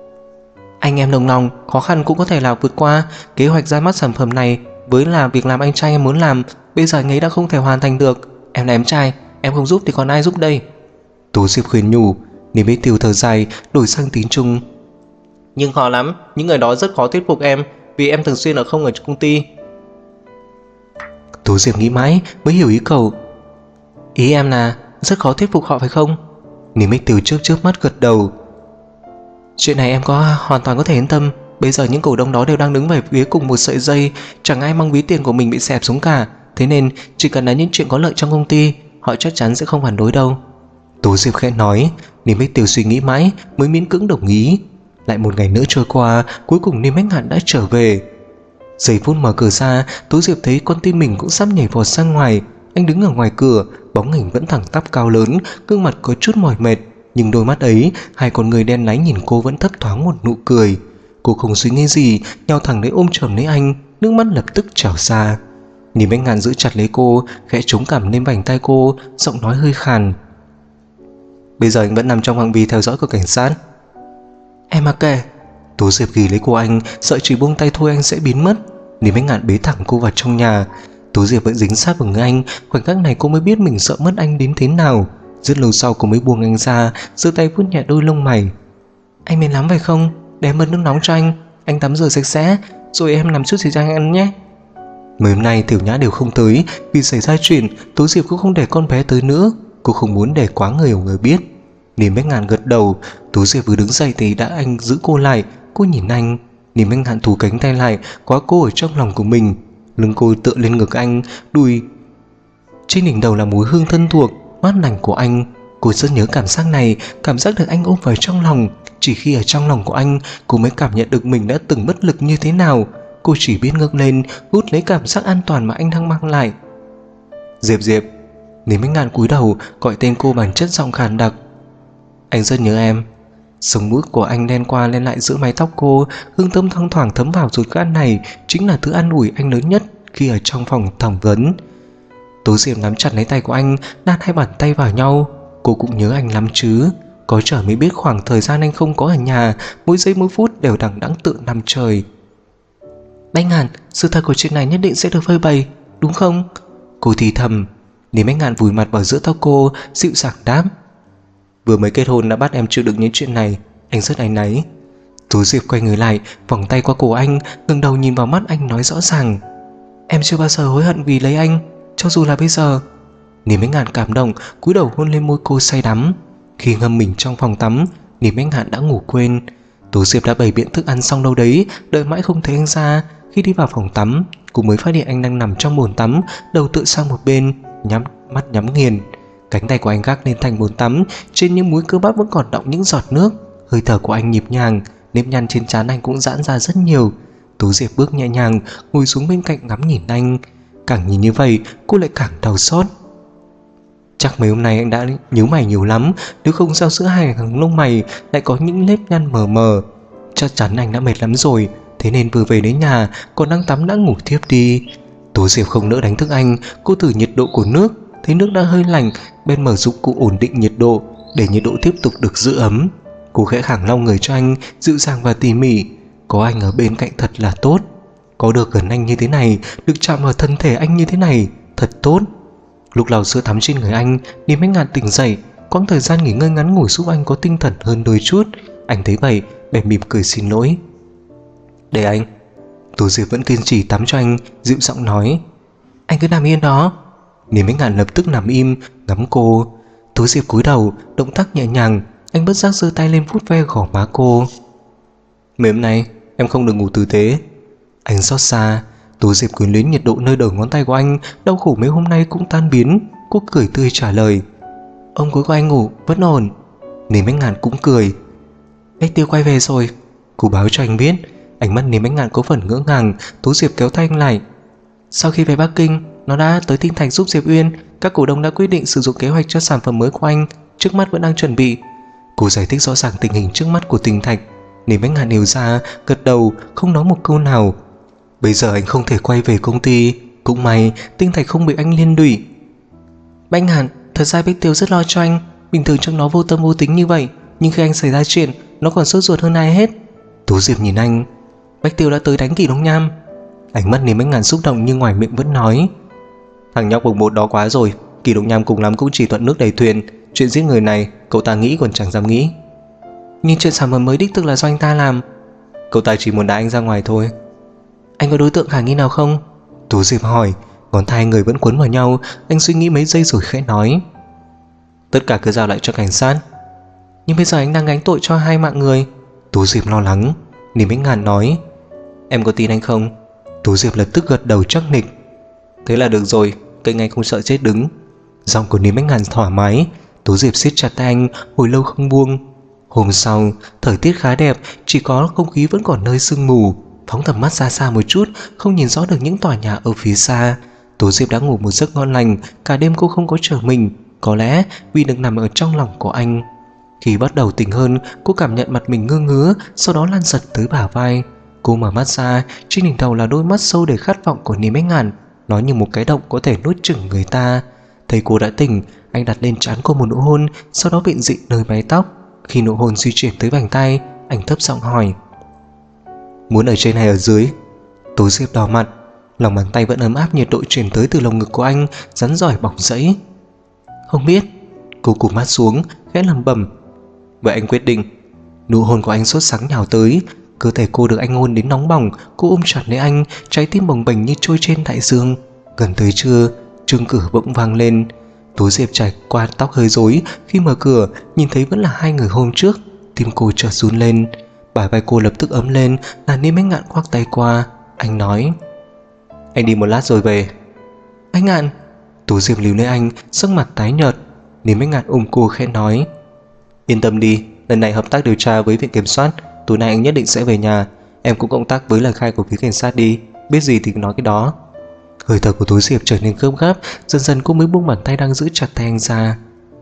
Anh em đồng lòng, khó khăn cũng có thể là vượt qua. Kế hoạch ra mắt sản phẩm này với là việc làm anh trai em muốn làm, bây giờ anh ấy đã không thể hoàn thành được. Em là em trai, em không giúp thì còn ai giúp đây? Tố Diệp khuyên nhủ. Lý Bách Tiêu thở dài, đổi sang tiếng Trung: nhưng khó lắm, những người đó rất khó thuyết phục em, vì em thường xuyên ở không ở công ty. Tố Diệp nghĩ mãi mới hiểu ý cậu. Ý em là rất khó thuyết phục họ phải không? Niềm Bích Tiêu chớp mắt gật đầu. Chuyện này em hoàn toàn có thể yên tâm. Bây giờ những cổ đông đó đều đang đứng về phía cùng một sợi dây, chẳng ai mong ví tiền của mình bị xẹp xuống cả. Thế nên chỉ cần là những chuyện có lợi trong công ty, họ chắc chắn sẽ không phản đối đâu. Tố Diệp khẽ nói. Niềm Bích Tiêu suy nghĩ mãi mới miễn cưỡng đồng ý. Lại một ngày nữa trôi qua, cuối cùng Niềm Bách Ngạn đã trở về. Giây phút mở cửa ra, Tố Diệp thấy con tim mình cũng sắp nhảy vọt ra ngoài. Anh đứng ở ngoài cửa, bóng hình vẫn thẳng tắp cao lớn, gương mặt có chút mỏi mệt, nhưng đôi mắt ấy, hai con người đen láy nhìn cô vẫn thấp thoáng một nụ cười. Cô không suy nghĩ gì, nhào thẳng lấy ôm chầm lấy anh, nước mắt lập tức trào ra. Niềm Bách Ngạn giữ chặt lấy cô, khẽ chống cằm lên vành tay cô, giọng nói hơi khàn. Bây giờ anh vẫn nằm trong phạm vi theo dõi của cảnh sát. Em mặc kệ. Tố Diệp ghi lấy cô anh, sợ chỉ buông tay thôi anh sẽ biến mất. Niềm Bách Ngạn bế thẳng cô vào trong nhà. Tố Diệp vẫn dính sát vào người anh. Khoảnh khắc này cô mới biết mình sợ mất anh đến thế nào. Rất lâu sau cô mới buông anh ra, giơ tay vuốt nhẹ đôi lông mày. Anh mệt lắm phải không? Để em bật nước nóng cho anh tắm rửa sạch sẽ, rồi em làm chút gì cho anh ăn nhé. Mấy hôm nay Tiểu Nhã đều không tới. Vì xảy ra chuyện, Tố Diệp cũng không để con bé tới nữa. Cô không muốn để quá người ở người biết. Niềm Bách Ngạn gật đầu. Tố Diệp vừa đứng dậy thì đã anh giữ cô lại. Cô nhìn anh. Niềm Bách Ngạn thù cánh tay lại, khóa cô ở trong lòng của mình. Lưng cô tựa lên ngực anh, đùi trên đỉnh đầu là mùi hương thân thuộc mát lành của anh. Cô rất nhớ cảm giác này, cảm giác được anh ôm vào trong lòng. Chỉ khi ở trong lòng của anh, cô mới cảm nhận được mình đã từng bất lực như thế nào. Cô chỉ biết ngước lên, hút lấy cảm giác an toàn mà anh đang mang lại. Diệp Diệp. Niềm Bách Ngạn cúi đầu gọi tên cô bằng chất giọng khàn đặc. Anh rất nhớ em. Sống mũi của anh len qua len lại giữa mái tóc cô, hương thơm thoang thoảng thấm vào ruột gan này chính là thứ an ủi anh lớn nhất khi ở trong phòng thẩm vấn. Tố Diệp nắm chặt lấy tay của anh, đan hai bàn tay vào nhau. Cô cũng nhớ anh lắm chứ. Có trở mới biết khoảng thời gian anh không có ở nhà, mỗi giây mỗi phút đều đằng đẵng tựa năm trời. Bách Ngạn, sự thật của chuyện này nhất định sẽ được phơi bày, đúng không? Cô thì thầm. Niềm Bách Ngạn vùi mặt vào giữa tóc cô, dịu dàng đáp. Vừa mới kết hôn đã bắt em chịu đựng những chuyện này, anh rất áy náy. Tố Diệp quay người lại, vòng tay qua cổ anh, ngẩng đầu nhìn vào mắt anh nói rõ ràng. Em chưa bao giờ hối hận vì lấy anh, cho dù là bây giờ. Niềm Bách Ngạn cảm động, cúi đầu hôn lên môi cô say đắm. Khi ngâm mình trong phòng tắm, Niềm Bách Ngạn đã ngủ quên. Tố Diệp đã bày biện thức ăn xong đâu đấy, đợi mãi không thấy anh ra. Khi đi vào phòng tắm, cô mới phát hiện anh đang nằm trong bồn tắm, đầu tựa sang một bên, mắt nhắm nghiền. Cánh tay của anh gác lên thành bồn tắm, trên những múi cơ bắp vẫn còn đọng những giọt nước. Hơi thở của anh nhịp nhàng, nếp nhăn trên trán anh cũng giãn ra rất nhiều. Tố Diệp bước nhẹ nhàng ngồi xuống bên cạnh ngắm nhìn anh. Càng nhìn như vậy, cô lại càng đau xót. Chắc mấy hôm nay anh đã nhíu mày nhiều lắm, nếu không sao giữa hai hàng lông mày lại có những nếp nhăn mờ mờ. Chắc chắn anh đã mệt lắm rồi, thế nên vừa về đến nhà còn đang tắm đã ngủ thiếp đi. Tố Diệp không nỡ đánh thức anh. Cô thử nhiệt độ của nước, thấy nước đã hơi lạnh, bên mở dụng cụ ổn định nhiệt độ để nhiệt độ tiếp tục được giữ ấm. Cô khẽ khàng lau người cho anh, dịu dàng và tỉ mỉ. Có anh ở bên cạnh thật là tốt. Có được gần anh như thế này, được chạm vào thân thể anh như thế này, thật tốt. Lúc lau sữa tắm trên người anh, Niềm Bách Ngạn tỉnh dậy. Quãng thời gian nghỉ ngơi ngắn ngủi giúp anh có tinh thần hơn đôi chút. Anh thấy vậy, bèn mỉm cười xin lỗi. Để anh. Tố Diệp vẫn kiên trì tắm cho anh, dịu giọng nói. Anh cứ nằm yên đó. Niềm Bách Ngạn lập tức nằm im, ngắm cô. Tố Diệp cúi đầu, động tác nhẹ nhàng. Anh bất giác giơ tay lên vuốt ve gò má cô. Mấy hôm nay em không được ngủ tử tế. Anh xót xa. Tố Diệp quyến luyến nhiệt độ nơi đầu ngón tay của anh, đau khổ mấy hôm nay cũng tan biến. Cô cười tươi trả lời. Ông cuối của anh ngủ vẫn ổn. Niềm Bách Ngạn cũng cười. Bách Tiêu quay về rồi. Cô báo cho anh biết. Ánh mắt Niềm Bách Ngạn có phần ngỡ ngàng. Tố Diệp kéo tay anh lại. Sau khi về Bắc Kinh, nó đã tới Tinh Thành giúp Diệp Uyên. Các cổ đông đã quyết định sử dụng kế hoạch cho sản phẩm mới của anh, trước mắt vẫn đang chuẩn bị. Cô giải thích rõ ràng tình hình trước mắt của Tinh Thạch. Niềm Bách Ngạn hiểu ra, gật đầu, không nói một câu nào. Bây giờ anh không thể quay về công ty. Cũng may Tinh Thạch không bị anh liên lụy. Bách Ngạn, thật ra Bích Tiêu rất lo cho anh. Bình thường trong nó vô tâm vô tính như vậy, nhưng khi anh xảy ra chuyện, nó còn sốt ruột hơn ai hết. Tố Diệp nhìn anh. Bách Tiêu đã tới đánh Kỷ Đông Nham. Ánh mắt Niềm Bách Ngạn xúc động nhưng ngoài miệng vẫn nói. Thằng nhóc bồng bột đó quá rồi. Kỷ Đông Nham cùng lắm cũng chỉ thuận nước đầy thuyền. Chuyện giết người này cậu ta nghĩ còn chẳng dám nghĩ. Nhưng chuyện sản phẩm mới đích thực là do anh ta làm. Cậu ta chỉ muốn đá anh ra ngoài thôi. Anh có đối tượng khả nghi nào không? Tố Diệp hỏi. Ngón tay người vẫn quấn vào nhau. Anh suy nghĩ mấy giây rồi khẽ nói: tất cả cứ giao lại cho cảnh sát. Nhưng bây giờ anh đang gánh tội cho 2 mạng người. Tú Diệp lo lắng. Niềm Bích Ngạn nói: em có tin anh không? Tú Diệp lập tức gật đầu chắc nịch. Thế là được rồi, kênh anh không sợ chết đứng. Giọng của Niềm Bích Ngạn thoải mái. Tú Diệp siết chặt tay anh hồi lâu không buông. Hôm sau, thời tiết khá đẹp, chỉ có không khí vẫn còn nơi sương mù. Phóng tầm mắt ra xa một chút, không nhìn rõ được những tòa nhà ở phía xa. Tú Diệp đã ngủ một giấc ngon lành. Cả đêm cô không có trở mình, có lẽ vì được nằm ở trong lòng của anh. Khi bắt đầu tỉnh hơn, cô cảm nhận mặt mình ngơ ngứa, sau đó lan giật tới bả vai. Cô mở mắt ra, trên đỉnh đầu là đôi mắt sâu đầy khát vọng của Niềm Bích Ngạn. Nó như một cái động có thể nuốt chửng người ta. Thấy cô đã tỉnh, anh đặt lên trán cô một nụ hôn, sau đó vịn dịnh nơi mái tóc. Khi nụ hôn di chuyển tới vành tay, anh thấp giọng hỏi: muốn ở trên hay ở dưới? Tú Diệp đỏ mặt. Lòng bàn tay vẫn ấm áp, nhiệt độ truyền tới từ lồng ngực của anh rắn rỏi bỏng rẫy. Không biết. Cô cụp mắt xuống, khẽ lẩm bẩm: vậy anh quyết định. Nụ hôn của anh sốt sắng nhào tới. Cơ thể cô được anh hôn đến nóng bỏng. Cô ôm chặt lấy anh, trái tim bồng bềnh như trôi trên đại dương. Gần tới trưa, chuông cửa bỗng vang lên. Tú Diệp trải qua tóc hơi rối. Khi mở cửa, nhìn thấy vẫn là 2 người hôm trước. Tim cô chợt run lên. Bả vai cô lập tức ấm lên, là Niềm Bích Ngạn khoác tay qua. Anh nói: anh đi một lát rồi về. Anh Ngạn. Tú Diệp líu lấy anh, sắc mặt tái nhợt. Niềm Bích Ngạn ôm cô khẽ nói: yên tâm đi, lần này hợp tác điều tra với viện kiểm soát, tối nay anh nhất định sẽ về nhà. Em cũng cộng tác với lời khai của phía cảnh sát đi, biết gì thì nói cái đó. Hơi thở của Tú Diệp trở nên gấp gáp. Dần dần cô mới buông bàn tay đang giữ chặt tay anh ra.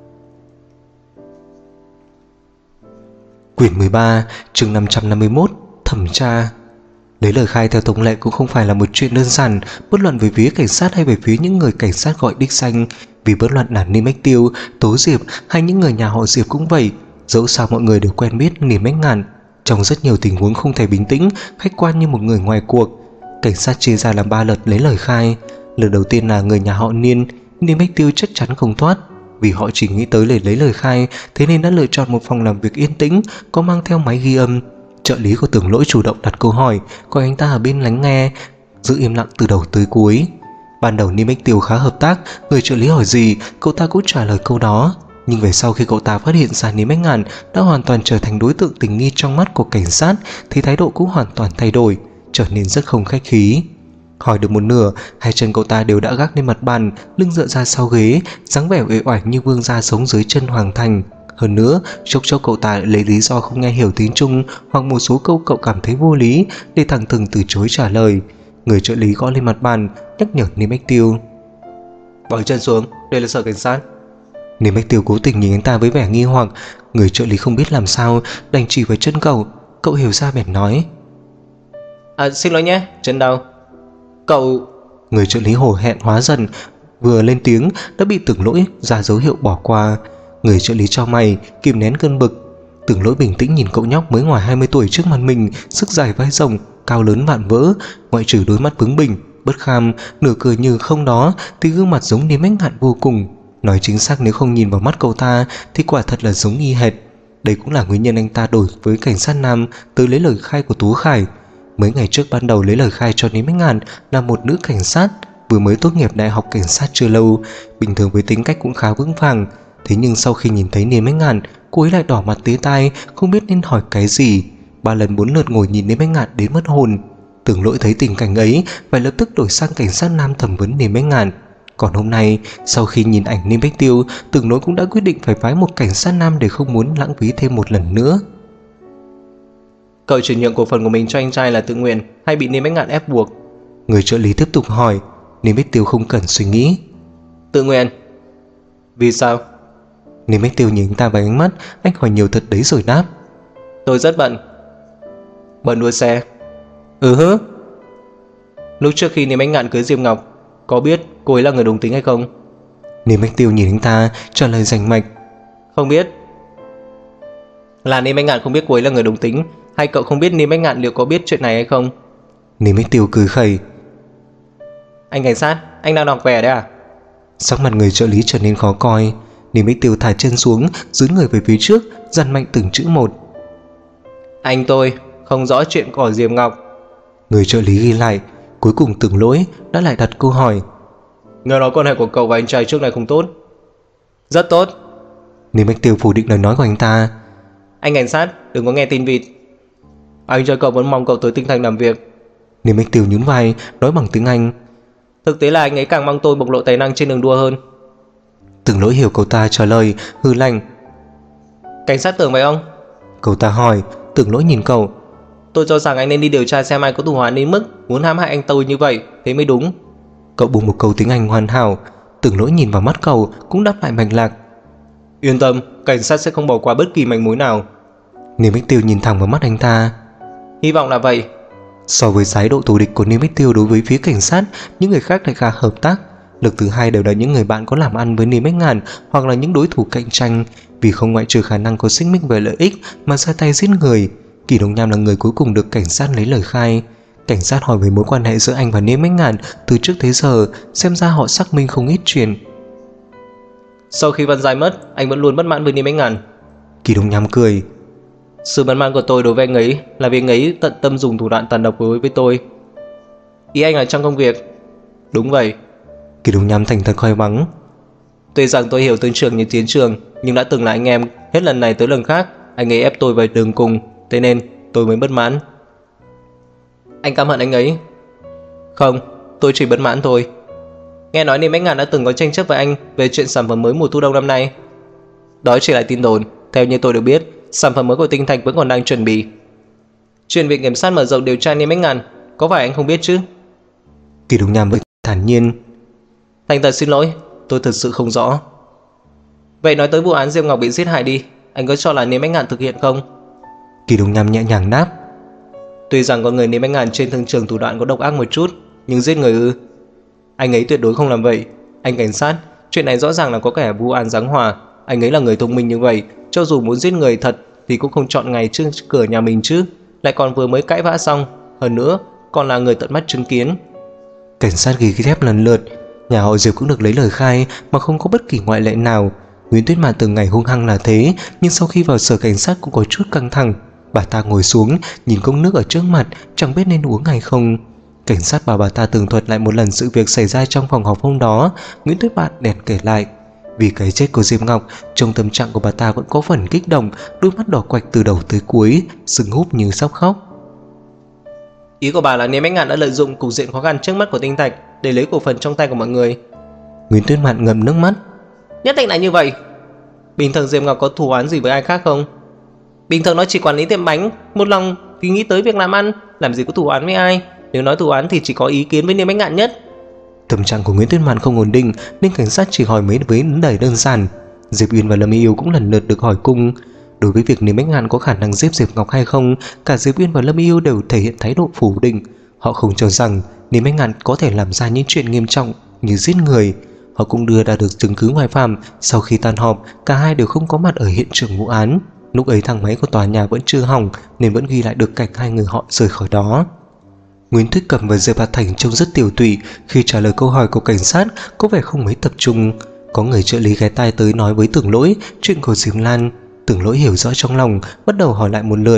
Quyển 13, chương 551, thẩm tra. Lấy lời khai theo thông lệ cũng không phải là một chuyện đơn giản, bất luận về phía cảnh sát hay về phía những người cảnh sát gọi đích danh. Vì bất luận là Niềm Bích Tiêu, Tố Diệp hay những người nhà họ Diệp cũng vậy. Dẫu sao mọi người đều quen biết Niềm Bích Ngạn. Trong rất nhiều tình huống không thể bình tĩnh, khách quan như một người ngoài cuộc. Cảnh sát chia ra làm 3 lượt lấy lời khai. Lượt đầu tiên là người nhà họ Niên. Niềm Bích Tiêu chắc chắn không thoát. Vì họ chỉ nghĩ tới để lấy lời khai, thế nên đã lựa chọn một phòng làm việc yên tĩnh, có mang theo máy ghi âm. Trợ lý của Tưởng Lỗi chủ động đặt câu hỏi, còn anh ta ở bên lắng nghe, giữ im lặng từ đầu tới cuối. Ban đầu Niềm Bích Tiêu khá hợp tác, người trợ lý hỏi gì, cậu ta cũng trả lời câu đó. Nhưng về sau khi cậu ta phát hiện ra Niềm Bích Ngạn đã hoàn toàn trở thành đối tượng tình nghi trong mắt của cảnh sát, thì thái độ cũng hoàn toàn thay đổi, trở nên rất không khách khí. Hỏi được một nửa, 2 chân cậu ta đều đã gác lên mặt bàn, lưng dựa ra sau ghế, dáng vẻ uể oải như vương gia sống dưới chân hoàng thành. Hơn nữa, chốc chốc cậu ta lấy lý do không nghe hiểu tiếng Trung hoặc một số câu cậu cảm thấy vô lý để thẳng thừng từ chối trả lời. Người trợ lý gõ lên mặt bàn, nhắc nhở Niềm Bích Tiêu: bỏ chân xuống, đây là sở cảnh sát. Niềm Bích Tiêu cố tình nhìn anh ta với vẻ nghi hoặc. Người trợ lý không biết làm sao, đành chỉ vào chân cậu. Cậu hiểu ra bèn nói: xin lỗi nhé, chân đau. Cậu... Người trợ lý hổ hẹn hóa dần, vừa lên tiếng đã bị Tưởng Lỗi ra dấu hiệu bỏ qua. Người trợ lý chau mày, kìm nén cơn bực. Tưởng Lỗi bình tĩnh nhìn cậu nhóc mới ngoài 20 tuổi trước mặt mình, sức dài vai rộng, cao lớn vạm vỡ, ngoại trừ đôi mắt bướng bỉnh, bất kham, nửa cười như không đó, thì gương mặt giống Niềm Bích Ngạn vô cùng. Nói chính xác, nếu không nhìn vào mắt cậu ta thì quả thật là giống y hệt. Đây cũng là nguyên nhân anh ta đổi với cảnh sát nam tới lấy lời khai của Tú Khải. Mấy ngày trước ban đầu lấy lời khai cho Niềm Bích Ngạn là một nữ cảnh sát vừa mới tốt nghiệp đại học cảnh sát chưa lâu, bình thường với tính cách cũng khá vững vàng. Thế nhưng sau khi nhìn thấy Niềm Bích Ngạn, cô ấy lại đỏ mặt tía tai, không biết nên hỏi cái gì. 3 lần 4 lượt ngồi nhìn Niềm Bích Ngạn đến mất hồn. Tưởng Lỗi thấy tình cảnh ấy, phải lập tức đổi sang cảnh sát nam thẩm vấn Niềm Bích Ngạn. Còn hôm nay, sau khi nhìn ảnh Niềm Bích Tiêu, Tưởng Lỗi cũng đã quyết định phải phái một cảnh sát nam để không muốn lãng phí thêm một lần nữa. Cậu chuyển nhượng cổ phần của mình cho anh trai là tự nguyện hay bị Niềm Bích Ngạn ép buộc? Người trợ lý tiếp tục hỏi. Niềm Bích Tiêu không cần suy nghĩ: tự nguyện. Vì sao? Niềm Bích Tiêu nhìn anh ta với ánh mắt anh hỏi nhiều thật đấy rồi đáp: tôi rất bận. Bận đua xe? Hứ. Lúc trước khi Niềm Bích Ngạn cưới Diệp Ngọc, có biết cô ấy là người đồng tính hay không? Niềm Bích Tiêu nhìn anh ta trả lời rành mạch: không biết. Là Niềm Bích Ngạn không biết cô ấy là người đồng tính, hay cậu không biết Niềm Bích Ngạn liệu có biết chuyện này hay không? Niềm Bích Tiêu cười khẩy: anh cảnh sát, anh đang đọc vẻ đấy à? Sắc mặt người trợ lý trở nên khó coi. Niềm Bích Tiêu thả chân xuống, dướn người về phía trước, dằn mạnh từng chữ một: anh tôi không rõ chuyện của Diệp Ngọc. Người trợ lý ghi lại. Cuối cùng Tưởng Lỗi đã lại đặt câu hỏi: Nghe nói quan hệ của cậu và anh trai trước này không tốt. Rất tốt. Niêm Bách Tiêu phủ định lời nói của anh ta. Anh cảnh sát, đừng có nghe tin vịt. Anh trai cậu vẫn mong cậu tới Tinh Thành làm việc. Niêm Bách Tiêu nhún vai, nói bằng tiếng Anh. Thực tế là anh ấy càng mong tôi bộc lộ tài năng trên đường đua hơn. Tưởng Lỗi hiểu cậu ta trả lời, hư lạnh. Cảnh sát Tưởng phải không? Cậu ta hỏi. Tưởng Lỗi nhìn cậu. Tôi cho rằng anh nên đi điều tra xem ai có thù oán đến mức muốn hãm hại anh tôi như vậy, thế mới đúng. Cậu buông một câu tiếng Anh hoàn hảo. Tưởng Lỗi nhìn vào mắt cậu, cũng đáp lại mạch lạc. Yên tâm, cảnh sát sẽ không bỏ qua bất kỳ manh mối nào. Niêm Bách Tiêu nhìn thẳng vào mắt anh ta. Hy vọng là vậy. So với thái độ thù địch của Niêm Bách Tiêu đối với phía cảnh sát, những người khác lại khá hợp tác. Lực thứ hai đều là những người bạn có làm ăn với Niêm Bách Ngạn hoặc là những đối thủ cạnh tranh, vì không ngoại trừ khả năng có xích mích về lợi ích mà ra tay giết người. Kỳ Đông Nham là người cuối cùng được cảnh sát lấy lời khai. Cảnh sát hỏi về mối quan hệ giữa anh và Niêm Bách Ngạn từ trước tới giờ, xem ra họ xác minh không ít chuyện. Sau khi Văn Giai mất, anh vẫn luôn bất mãn với Niêm Bách Ngạn. Kỳ Đông Nham cười. Sự bất mãn của tôi đối với anh ấy là vì anh ấy tận tâm dùng thủ đoạn tàn độc với tôi. Ý anh là trong công việc? Đúng vậy. Kỳ Đông Nham thành thật khoe mắng. Tuy rằng tôi hiểu tướng trưởng như chiến trường, nhưng đã từng là anh em, hết lần này tới lần khác anh ấy ép tôi về đường cùng, thế nên tôi mới bất mãn. Anh căm hận anh ấy? Không, tôi chỉ bất mãn thôi. Nghe nói Niêm Bách Ngạn đã từng có tranh chấp với anh về chuyện sản phẩm mới mùa thu đông năm nay. Đó chỉ là tin đồn, theo như tôi được biết, sản phẩm mới của Tinh Thạch vẫn còn đang chuẩn bị. Chuyện viện kiểm sát mở rộng điều tra Niêm Bách Ngạn, có phải anh không biết chứ? Kỳ Đông Nham vẫn thản nhiên. Thành thật xin lỗi, tôi thật sự không rõ. Vậy nói tới vụ án Diệp Ngọc bị giết hại đi, anh có cho là Niêm Bách Ngạn thực hiện không? Kỳ Đông Nham nhẹ nhàng đáp. Tuy rằng con người Niêm Bách Ngạn trên thương trường thủ đoạn có độc ác một chút, nhưng giết người ư? Anh ấy tuyệt đối không làm vậy. Anh cảnh sát, chuyện này rõ ràng là có kẻ vu oan giáng hòa. Anh ấy là người thông minh như vậy, cho dù muốn giết người thật thì cũng không chọn ngày trước cửa nhà mình chứ, lại còn vừa mới cãi vã xong, hơn nữa còn là người tận mắt chứng kiến. Cảnh sát ghi ghép lần lượt, nhà họ Diệp cũng được lấy lời khai mà không có bất kỳ ngoại lệ nào. Nguyễn Tuyết Mạn từng ngày hung hăng là thế, nhưng sau khi vào sở cảnh sát cũng có chút căng thẳng. Bà ta ngồi xuống, nhìn cốc nước ở trước mặt, chẳng biết nên uống hay không. Cảnh sát bảo bà ta tường thuật lại một lần sự việc xảy ra trong phòng họp hôm đó. Nguyễn Tuyết Mạn đèn kể lại. Vì cái chết của Diệp Ngọc, trong tâm trạng của bà ta vẫn có phần kích động, đôi mắt đỏ quạch từ đầu tới cuối, sưng húp như sắp khóc. Ý của bà là Niêm Bách Ngạn đã lợi dụng cục diện khó khăn trước mắt của Tinh Thạch để lấy cổ phần trong tay của mọi người. Nguyễn Tuyết Mạn ngậm nước mắt. Nhất định là như vậy. Bình thường Diệp Ngọc có thù oán gì với ai khác không? Bình thường nó chỉ quản lý tiệm bánh, một lòng thì nghĩ tới việc làm ăn, làm gì có thù oán với ai. Nếu nói thù oán thì chỉ có ý kiến với Niêm Bách Ngạn nhất. Tâm trạng của Nguyễn Tuyết Mạn không ổn định nên cảnh sát chỉ hỏi mấy vấn đề đơn giản. Diệp Uyên và Lâm Y Yêu cũng lần lượt được hỏi cung. Đối với việc Niêm Bách Ngạn có khả năng giết Diệp Ngọc hay không, cả Diệp Uyên và Lâm Y Yêu đều thể hiện thái độ phủ định. Họ không cho rằng Niêm Bách Ngạn có thể làm ra những chuyện nghiêm trọng như giết người. Họ cũng đưa ra được chứng cứ ngoại phạm. Sau khi tan họp, cả hai đều không có mặt ở hiện trường vụ án. Lúc ấy thang máy của tòa nhà vẫn chưa hỏng nên vẫn ghi lại được cảnh hai người họ rời khỏi đó. Nguyễn Tuyết Cẩm và Diệp Hà Thành trông rất tiểu tụy khi trả lời câu hỏi của cảnh sát, có vẻ không mấy tập trung. Có người trợ lý ghé tai tới nói với Tưởng Lỗi chuyện của Diệp Lan. Tưởng Lỗi hiểu rõ trong lòng, bắt đầu hỏi lại một lượt.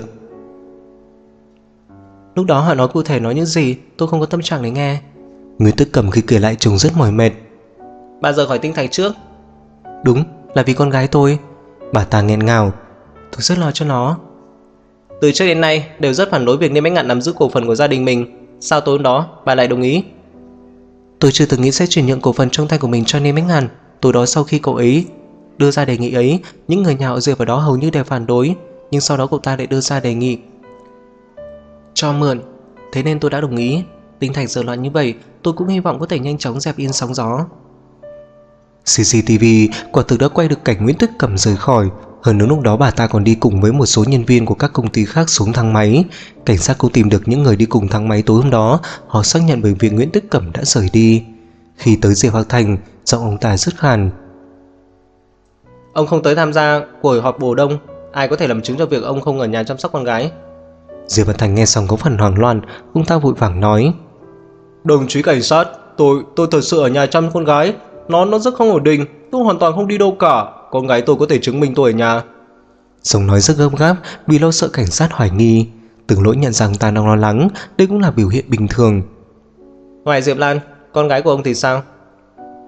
Lúc đó họ nói cụ thể nói những gì, tôi không có tâm trạng để nghe. Nguyễn Tuyết Cẩm khi kể lại trông rất mỏi mệt. Bà rời khỏi Tinh Thành trước? Đúng, là vì con gái tôi. Bà ta nghẹn ngào. Tôi rất lo cho nó. Từ trước đến nay đều rất phản đối việc Niêm Bách Ngạn nắm giữ cổ phần của gia đình mình. Sao tối hôm đó bà lại đồng ý? Tôi chưa từng nghĩ sẽ chuyển nhượng cổ phần trong tay của mình cho Niêm Bách Ngạn. Tối đó sau khi cậu ấy đưa ra đề nghị ấy, những người nhà họ Diệp ở đó hầu như đều phản đối. Nhưng sau đó cậu ta lại đưa ra đề nghị cho mượn. Thế nên tôi đã đồng ý. Tinh Thành giờ loạn như vậy, tôi cũng hy vọng có thể nhanh chóng dẹp yên sóng gió. CCTV quả thực đã quay được cảnh Nguyễn Tuyết Cẩm rời khỏi. Hơn nữa lúc đó bà ta còn đi cùng với một số nhân viên của các công ty khác xuống thang máy. Cảnh sát cũng tìm được những người đi cùng thang máy tối hôm đó. Họ xác nhận về việc Nguyễn Tuyết Cẩm đã rời đi. Khi tới Diệp Hạc Thành, giọng ông ta rất khàn. Ông không tới tham gia buổi họp bồ đông, ai có thể làm chứng cho việc ông không ở nhà chăm sóc con gái? Diệp Hạc Thành nghe xong có phần hoảng loạn. Ông ta vội vàng nói. Đồng chí cảnh sát, tôi thật sự ở nhà chăm con gái. Nó rất không ổn định, tôi hoàn toàn không đi đâu cả. Con gái tôi có thể chứng minh tôi ở nhà. Giọng nói rất gấp gáp vì lo sợ cảnh sát hoài nghi. Tưởng Lỗi nhận rằng ta đang lo lắng, đây cũng là biểu hiện bình thường. Ngoài Diệp Lan, con gái của ông thì sao?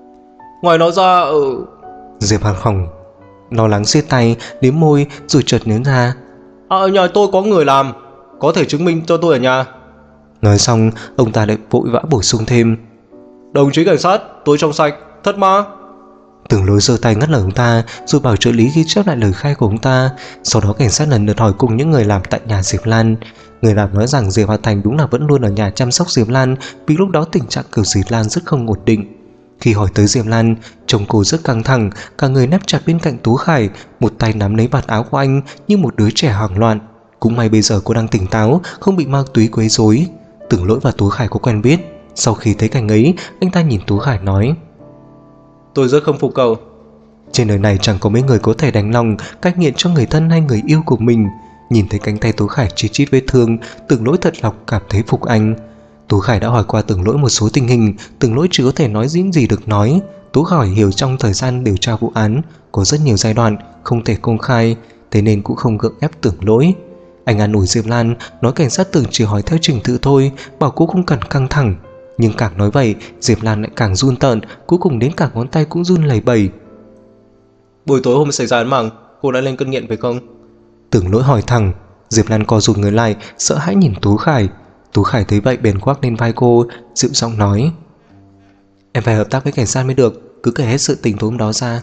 Ngoài nó ra Diệp Hàn Phòng lo lắng siết tay, liếm môi rồi chợt nhớ ra. ở nhà tôi có người làm, có thể chứng minh cho tôi ở nhà. Nói xong, ông ta lại vội vã bổ sung thêm. Đồng chí cảnh sát, tôi trong sạch, thật mà. Tưởng Lỗi giơ tay ngắt lời ông ta rồi bảo trợ lý ghi chép lại lời khai của ông ta. Sau đó cảnh sát lần lượt hỏi cùng những người làm tại nhà Diệp Lan. Người làm nói rằng Diệp Hà Thành đúng là vẫn luôn ở nhà chăm sóc Diệp Lan, vì lúc đó tình trạng của Diệp Lan rất không ổn định. Khi hỏi tới Diệp Lan, trông cô rất căng thẳng, cả người nép chặt bên cạnh Tú Khải, một tay nắm lấy vạt áo của anh như một đứa trẻ hoảng loạn. Cũng may bây giờ cô đang tỉnh táo, không bị ma túy quấy rối. Tưởng Lỗi và Tú Khải có quen biết. Sau khi thấy cảnh ấy, anh ta nhìn Tú Khải nói. Tôi rất không phục cậu. Trên đời này chẳng có mấy người có thể đánh lòng cai nghiện cho người thân hay người yêu của mình. Nhìn thấy cánh tay Tú Khải chi chít vết thương, Tưởng Lỗi thật lòng cảm thấy phục anh. Tú Khải đã hỏi qua Tưởng Lỗi một số tình hình, Tưởng Lỗi chỉ có thể nói những gì được nói. Tú Khải hiểu trong thời gian điều tra vụ án có rất nhiều giai đoạn không thể công khai, thế nên cũng không gượng ép Tưởng Lỗi. Anh an ủi Diệp Lan, nói cảnh sát tưởng chỉ hỏi theo trình tự thôi, bảo cô không cần căng thẳng. Nhưng càng nói vậy, Diệp Lan lại càng run tợn, cuối cùng đến cả ngón tay cũng run lẩy bẩy. Buổi tối hôm xảy ra án mạng, cô đã lên cơn nghiện phải không? Tưởng Lỗi hỏi thẳng. Diệp Lan co rụt người lại, sợ hãi nhìn Tú Khải. Tú Khải thấy vậy bèn khoác lên vai cô, dịu giọng nói. Em phải hợp tác với cảnh sát mới được, cứ kể hết sự tình tối hôm đó ra.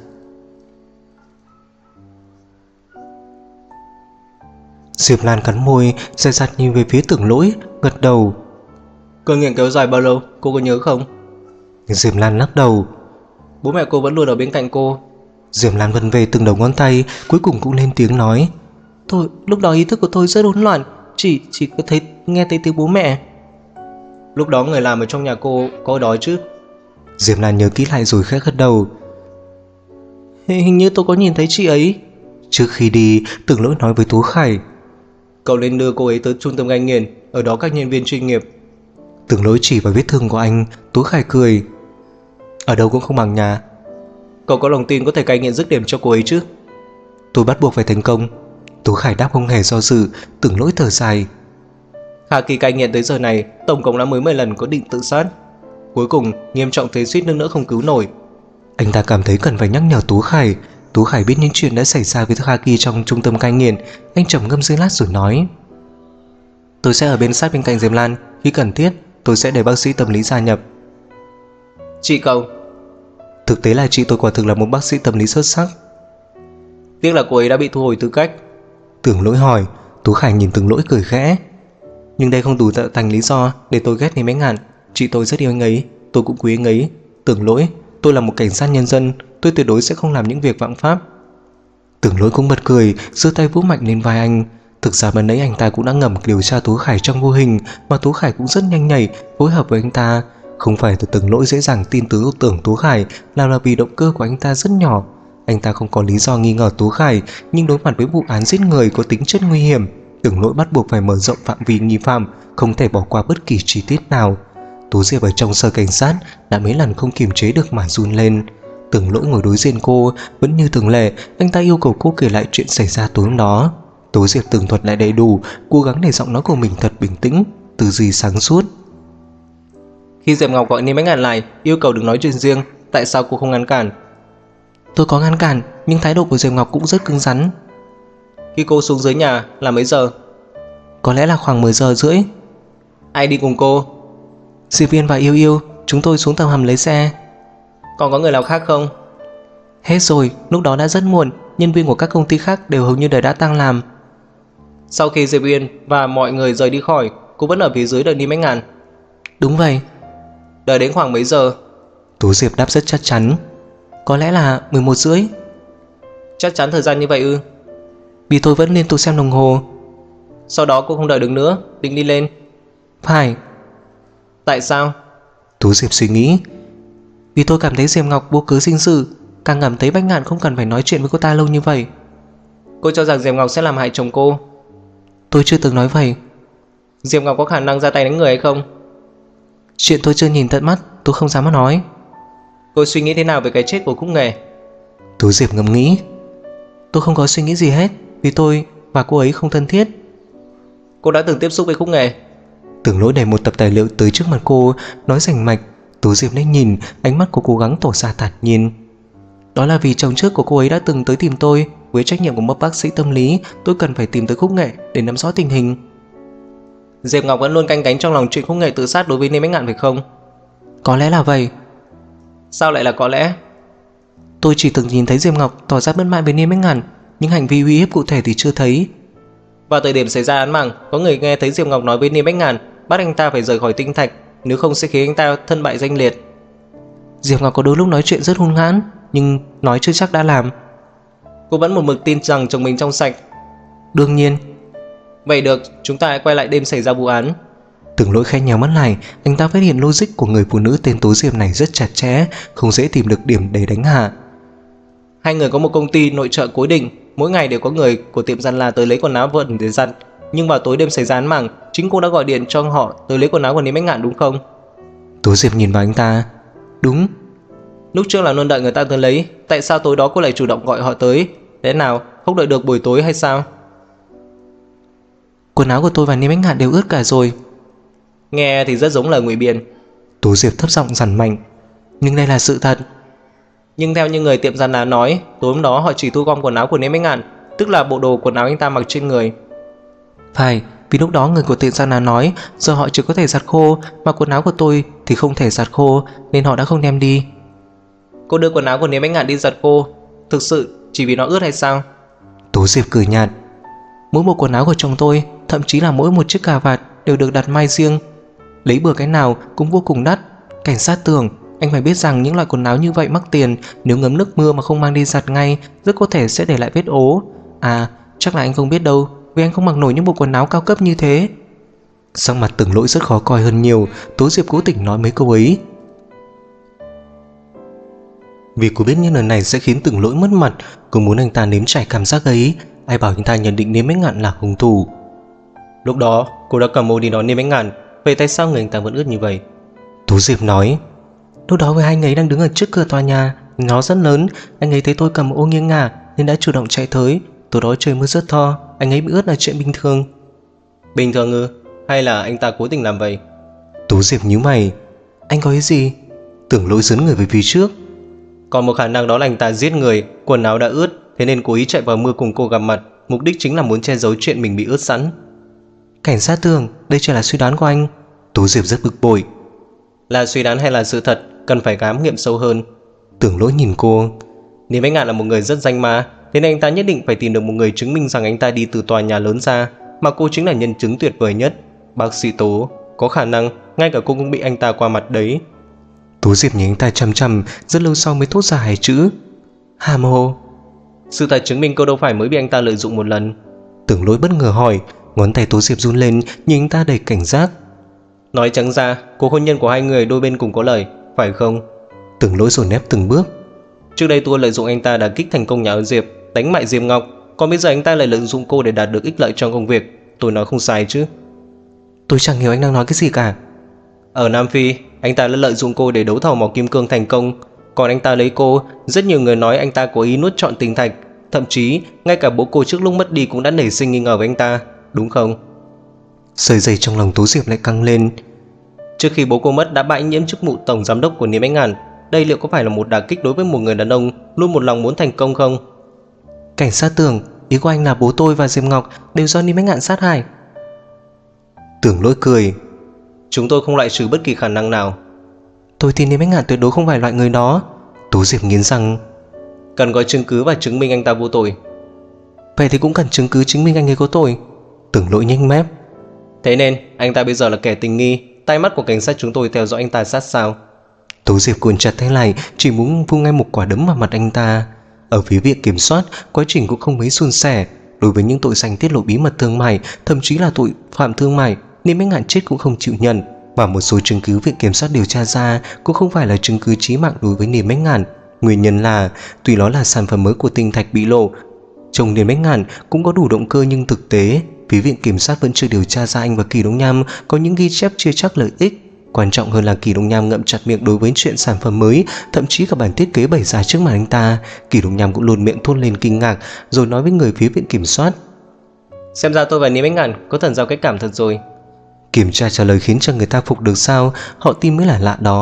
Diệp Lan cắn môi, dè dặt nhìn về phía Tưởng Lỗi, gật đầu. Cơn nghiện kéo dài bao lâu, cô có nhớ không? Diệp Lan lắc đầu. Bố mẹ cô vẫn luôn ở bên cạnh cô. Diệp Lan vân về từng đầu ngón tay, cuối cùng cũng lên tiếng nói. Lúc đó ý thức của tôi rất hỗn loạn, chỉ có nghe thấy tiếng bố mẹ. Lúc đó người làm ở trong nhà cô có đói chứ? Diệp Lan nhớ kỹ lại rồi khẽ gật đầu. Hình như tôi có nhìn thấy chị ấy. Trước khi đi, Tưởng Lỗi nói với Tú Khải. Cậu nên đưa cô ấy tới trung tâm cai nghiện, ở đó các nhân viên chuyên nghiệp. Tưởng Lỗi chỉ vào vết thương của anh. Tú Khải cười. Ở đâu cũng không bằng nhà. Cậu có lòng tin có thể cai nghiện dứt điểm cho cô ấy chứ? Tôi bắt buộc phải thành công. Tú Khải đáp không hề do dự. Tưởng Lỗi thở dài. Hà Kỳ cai nghiện tới giờ này tổng cộng đã 10 lần có định tự sát, cuối cùng nghiêm trọng thế suýt nữa không cứu nổi. Anh ta cảm thấy cần phải nhắc nhở Tú Khải. Tú Khải biết những chuyện đã xảy ra với Hà Kỳ trong trung tâm cai nghiện. Anh trầm ngâm giây lát rồi nói. Tôi sẽ ở sát bên cạnh Diệp Lan. Khi cần thiết tôi sẽ để bác sĩ tâm lý gia nhập. Chị cậu? Thực tế là chị tôi quả thực là một bác sĩ tâm lý xuất sắc. Tiếc là cô ấy đã bị thu hồi tư cách. Tưởng Lỗi hỏi. Tú Khải nhìn Tưởng Lỗi cười khẽ. Nhưng đây không đủ tạo thành lý do để tôi ghét Lý Bánh Ngạn. Chị tôi rất yêu anh ấy, tôi cũng quý anh ấy. Tưởng Lỗi, tôi là một cảnh sát nhân dân, tôi tuyệt đối sẽ không làm những việc phạm pháp. Tưởng Lỗi cũng bật cười, giơ tay vỗ mạnh lên vai anh. Thực ra ban nãy anh ta cũng đã ngầm điều tra Tú Khải trong vô hình, mà Tú Khải cũng rất nhanh nhạy phối hợp với anh ta. Không phải từ Tưởng Lỗi dễ dàng tin tưởng Tú Khải là vì động cơ của anh ta rất nhỏ. Anh ta không có lý do nghi ngờ Tú Khải, nhưng đối mặt với vụ án giết người có tính chất nguy hiểm, Tưởng Lỗi bắt buộc phải mở rộng phạm vi nghi phạm, không thể bỏ qua bất kỳ chi tiết nào. Tú Diệp ở trong sở cảnh sát đã mấy lần không kiềm chế được mà run lên. Tưởng Lỗi ngồi đối diện cô, vẫn như thường lệ, anh ta yêu cầu cô kể lại chuyện xảy ra tối hôm đó. Tú Diệp tường thuật lại đầy đủ, cố gắng để giọng nói của mình thật bình tĩnh, tư duy sáng suốt. Khi Diệp Ngọc gọi Ninh Bách Ngạn lại, yêu cầu đừng nói chuyện riêng, tại sao cô không ngăn cản? Tôi có ngăn cản, nhưng thái độ của Diệp Ngọc cũng rất cứng rắn. Khi cô xuống dưới nhà là mấy giờ? Có lẽ là khoảng 10 giờ rưỡi. Ai đi cùng cô? Diệp Viên và Yêu Yêu, chúng tôi xuống tầng hầm lấy xe. Còn có người nào khác không? Hết rồi, lúc đó đã rất muộn, nhân viên của các công ty khác đều hầu như đã tan làm. Sau khi Diệp Viên và mọi người rời đi khỏi, cô vẫn ở phía dưới đợi Ninh Bách Ngạn. Đúng vậy. Đợi đến khoảng mấy giờ? Tú Diệp đáp rất chắc chắn. Có lẽ là 11 rưỡi. Chắc chắn thời gian như vậy ư? Vì tôi vẫn liên tục xem đồng hồ. Sau đó cô không đợi được nữa, định đi lên. Phải. Tại sao? Tú Diệp suy nghĩ. Vì tôi cảm thấy Diệp Ngọc vô cớ sinh sự, càng cảm thấy Bách Ngạn không cần phải nói chuyện với cô ta lâu như vậy. Cô cho rằng Diệp Ngọc sẽ làm hại chồng cô? Tôi chưa từng nói vậy. Diệp Ngọc có khả năng ra tay đánh người hay không? Chuyện tôi chưa nhìn tận mắt, tôi không dám nói. Cô suy nghĩ thế nào về cái chết của Cúc Nghề? Tú Diệp ngẫm nghĩ. Tôi không có suy nghĩ gì hết, vì tôi và cô ấy không thân thiết. Cô đã từng tiếp xúc với Cúc Nghề? Tưởng Lỗi để một tập tài liệu tới trước mặt cô, nói rành mạch. Tố Diệp liếc nhìn, ánh mắt của cố gắng tỏ ra thản nhiên. Đó là vì chồng trước của cô ấy đã từng tới tìm tôi. Với trách nhiệm của một bác sĩ tâm lý, tôi cần phải tìm tới Khúc Nghệ để nắm rõ tình hình. Diệp Ngọc vẫn luôn canh cánh trong lòng chuyện Khúc Nghệ tự sát đối với Niêm Bách Ngạn phải không? Có lẽ là vậy. Sao lại là có lẽ? Tôi chỉ từng nhìn thấy Diệp Ngọc tỏ ra bất mãn với Niêm Bách Ngạn, nhưng hành vi uy hiếp cụ thể thì chưa thấy. Vào thời điểm xảy ra án mạng, có người nghe thấy Diệp Ngọc nói với Niêm Bách Ngạn bắt anh ta phải rời khỏi Tinh Thạch, nếu không sẽ khiến anh ta thân bại danh liệt. Diệp Ngọc có đôi lúc nói chuyện rất hung hãn, nhưng nói chưa chắc đã làm. Cô vẫn một mực tin rằng chồng mình trong sạch. Đương nhiên. Vậy được, chúng ta hãy quay lại đêm xảy ra vụ án. Tưởng Lỗi khẽ nhíu mắt lại, anh ta phát hiện logic của người phụ nữ tên Tố Diệp này rất chặt chẽ, không dễ tìm được điểm để đánh hạ. Hai người có một công ty nội trợ cố định, mỗi ngày đều có người của tiệm giặt là tới lấy quần áo vợ để giặt. Nhưng vào tối đêm xảy ra án mạng, chính cô đã gọi điện cho họ tới lấy quần áo của Niêm Bách Ngạn đúng không? Tố Diệp nhìn vào anh ta. Đúng. Lúc trước là luôn đợi người ta tới lấy, tại sao tối đó cô lại chủ động gọi họ tới? Thế nào, không đợi được buổi tối hay sao? Quần áo của tôi và Niêm Bách Ngạn đều ướt cả rồi. Nghe thì rất giống lời ngụy biện. Tố Diệp thấp giọng dằn mạnh. Nhưng đây là sự thật. Nhưng theo như người tiệm giặt là nói, tối hôm đó họ chỉ thu gom quần áo của Niêm Bách Ngạn, tức là bộ đồ quần áo anh ta mặc trên người. Phải, vì lúc đó người của tiệm giặt là nói giờ họ chỉ có thể giặt khô, mà quần áo của tôi thì không thể giặt khô, nên họ đã không đem đi. Cô đưa quần áo của Niêm Bách Ngạn đi giặt khô, thực sự chỉ vì nó ướt hay sao? Tố Diệp cười nhạt. Mỗi bộ quần áo của chồng tôi, thậm chí là mỗi một chiếc cà vạt đều được đặt may riêng. Lấy bừa cái nào cũng vô cùng đắt. Cảnh sát Tưởng, anh phải biết rằng những loại quần áo như vậy mắc tiền, nếu ngấm nước mưa mà không mang đi giặt ngay, rất có thể sẽ để lại vết ố. À, chắc là anh không biết đâu, vì anh không mặc nổi những bộ quần áo cao cấp như thế. Sắc mặt Tưởng Lỗi rất khó coi hơn nhiều. Tố Diệp cố tình nói mấy câu ấy vì cô biết những lời này sẽ khiến Tưởng Lỗi mất mặt. Cô muốn anh ta nếm trải cảm giác ấy. Ai bảo anh ta nhận định Niêm Bách Ngạn là hung thủ. Lúc đó cô đã cầm ô đi đón Niêm Bách Ngạn, vậy tại sao người anh ta vẫn ướt như vậy? Tố Diệp nói. Lúc đó với anh ấy đang đứng ở trước cửa tòa nhà, nó rất lớn. Anh ấy thấy tôi cầm ô nghiêng ngả nên đã chủ động chạy tới. Tối đó trời mưa rất to, anh ấy bị ướt là chuyện bình thường. Bình thường ư? Hay là anh ta cố tình làm vậy? Tố Diệp nhíu mày. Anh có ý gì? Tưởng Lỗi dấn người về phía trước. Còn một khả năng đó là anh ta giết người, quần áo đã ướt, thế nên cố ý chạy vào mưa cùng cô gặp mặt, mục đích chính là muốn che giấu chuyện mình bị ướt sẵn. Cảnh sát Tưởng, đây chỉ là suy đoán của anh. Tố Diệp rất bực bội. Là suy đoán hay là sự thật, cần phải khám nghiệm sâu hơn. Tưởng Lỗi nhìn cô. Niêm Bách Ngạn là một người rất danh ma, thế nên anh ta nhất định phải tìm được một người chứng minh rằng anh ta đi từ tòa nhà lớn ra, mà cô chính là nhân chứng tuyệt vời nhất. Bác sĩ Tố, có khả năng ngay cả cô cũng bị anh ta qua mặt đấy. Tố Diệp nhìn anh ta chăm chăm, rất lâu sau mới thốt ra hai chữ: Hàm hồ. Sự thật chứng minh cô đâu phải mới bị anh ta lợi dụng một lần. Tưởng Lỗi bất ngờ hỏi. Ngón tay Tố Diệp run lên, nhìn anh ta đầy cảnh giác. Nói trắng ra, cuộc hôn nhân của hai người đôi bên cùng có lợi, phải không? Tưởng Lỗi dồn nép từng bước. Trước đây tôi lợi dụng anh ta đả kích thành công nhà ở Diệp, đánh bại Diệp Ngọc, còn bây giờ anh ta lại lợi dụng cô để đạt được ích lợi trong công việc. Tôi nói không sai chứ? Tôi chẳng hiểu anh đang nói cái gì cả. Ở Nam Phi, anh ta đã lợi dụng cô để đấu thầu mỏ kim cương thành công, còn anh ta lấy cô, rất nhiều người nói anh ta cố ý nuốt trọn Tinh Thạch, thậm chí ngay cả bố cô trước lúc mất đi cũng đã nảy sinh nghi ngờ với anh ta, đúng không? Sợi dây trong lòng Tố Diệp lại căng lên. Trước khi bố cô mất đã bãi nhiễm chức vụ tổng giám đốc của Niêm Bách Ngạn, đây liệu có phải là một đả kích đối với một người đàn ông luôn một lòng muốn thành công không? Cảnh sát Tưởng, ý của anh là bố tôi và Diệp Ngọc đều do Niêm Bách Ngạn sát hại. Tưởng Lỗi cười. Chúng tôi không loại trừ bất kỳ khả năng nào. Tôi tin Niêm Bách Ngạn tuyệt đối không phải loại người đó. Tố Diệp nghiến răng. Cần có chứng cứ và chứng minh anh ta vô tội. Vậy thì cũng cần chứng cứ chứng minh anh ấy có tội. Tưởng Lỗi nhếch mép. Thế nên anh ta bây giờ là kẻ tình nghi, tai mắt của cảnh sát chúng tôi theo dõi anh ta sát sao. Tố Diệp cuộn chặt tay lại, chỉ muốn vung ngay một quả đấm vào mặt anh ta. Ở phía viện kiểm soát, quá trình cũng không mấy suôn sẻ. Đối với những tội danh tiết lộ bí mật thương mại, thậm chí là tội phạm thương mại, Niêm Bách Ngạn chết cũng không chịu nhận. Và một số chứng cứ viện kiểm soát điều tra ra cũng không phải là chứng cứ chí mạng đối với Niêm Bách Ngạn. Nguyên nhân là tuy nó là sản phẩm mới của Tinh Thạch bị lộ, chồng Niêm Bách Ngạn cũng có đủ động cơ, nhưng thực tế phía viện kiểm sát vẫn chưa điều tra ra anh và Kỳ Đông Nham có những ghi chép chưa chắc lợi ích. Quan trọng hơn là Kỳ Đông Nham ngậm chặt miệng đối với chuyện sản phẩm mới, thậm chí cả bản thiết kế bày ra trước mặt anh ta. Kỳ Đông Nham cũng luôn miệng thốt lên kinh ngạc, rồi nói với người phía viện kiểm soát: Xem ra tôi và Niêm Bách Ngạn có thần giao cách cảm thật rồi. Kiểm tra trả lời khiến cho người ta phục được sao? Họ tin mới là lạ đó.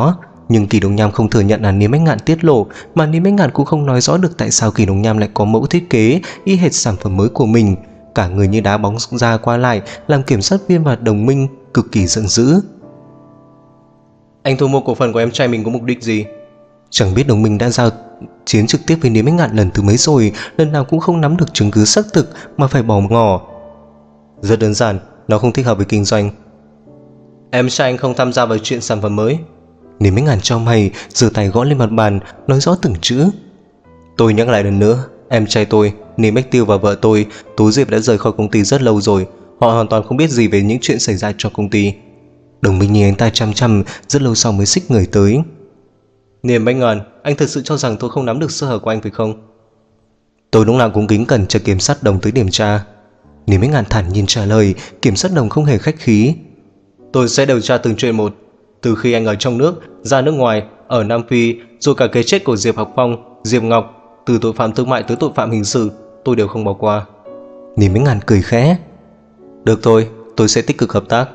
Nhưng Kỳ Đông Nham không thừa nhận là Niêm Bách Ngạn tiết lộ, mà Niêm Bách Ngạn cũng không nói rõ được tại sao Kỳ Đông Nham lại có mẫu thiết kế y hệt sản phẩm mới của mình. Cả người như đá bóng ra qua lại, làm kiểm sát viên và đồng minh cực kỳ giận dữ. Anh thu mua cổ phần của em trai mình có mục đích gì? Chẳng biết đồng minh đã giao chiến trực tiếp với Niêm Bách Ngạn lần thứ mấy rồi, lần nào cũng không nắm được chứng cứ xác thực mà phải bỏ ngỏ. Rất đơn giản, nó không thích hợp với kinh doanh. Em trai anh không tham gia vào chuyện sản phẩm mới. Niêm Bách Ngạn chau mày, giơ tay gõ lên mặt bàn, nói rõ từng chữ. Tôi nhắc lại lần nữa, em trai tôi, Niêm Bách Tiêu và vợ tôi, Tú Diệp đã rời khỏi công ty rất lâu rồi. Họ hoàn toàn không biết gì về những chuyện xảy ra trong công ty. Đồng minh nhìn anh ta chăm chăm, rất lâu sau mới xích người tới. Niềm Bách Ngạn, anh thật sự cho rằng tôi không nắm được sơ hở của anh phải không? Tôi lúc nào cũng kính cẩn chờ kiểm sát đồng tới điều tra. Niêm Bách Ngạn thản nhiên trả lời, kiểm sát đồng không hề khách khí. Tôi sẽ điều tra từng chuyện một, từ khi anh ở trong nước, ra nước ngoài, ở Nam Phi, rồi cả cái chết của Diệp Học Phong, Diệp Ngọc, từ tội phạm thương mại tới tội phạm hình sự, tôi đều không bỏ qua. Niêm Bách Ngạn cười khẽ. Được thôi, tôi sẽ tích cực hợp tác.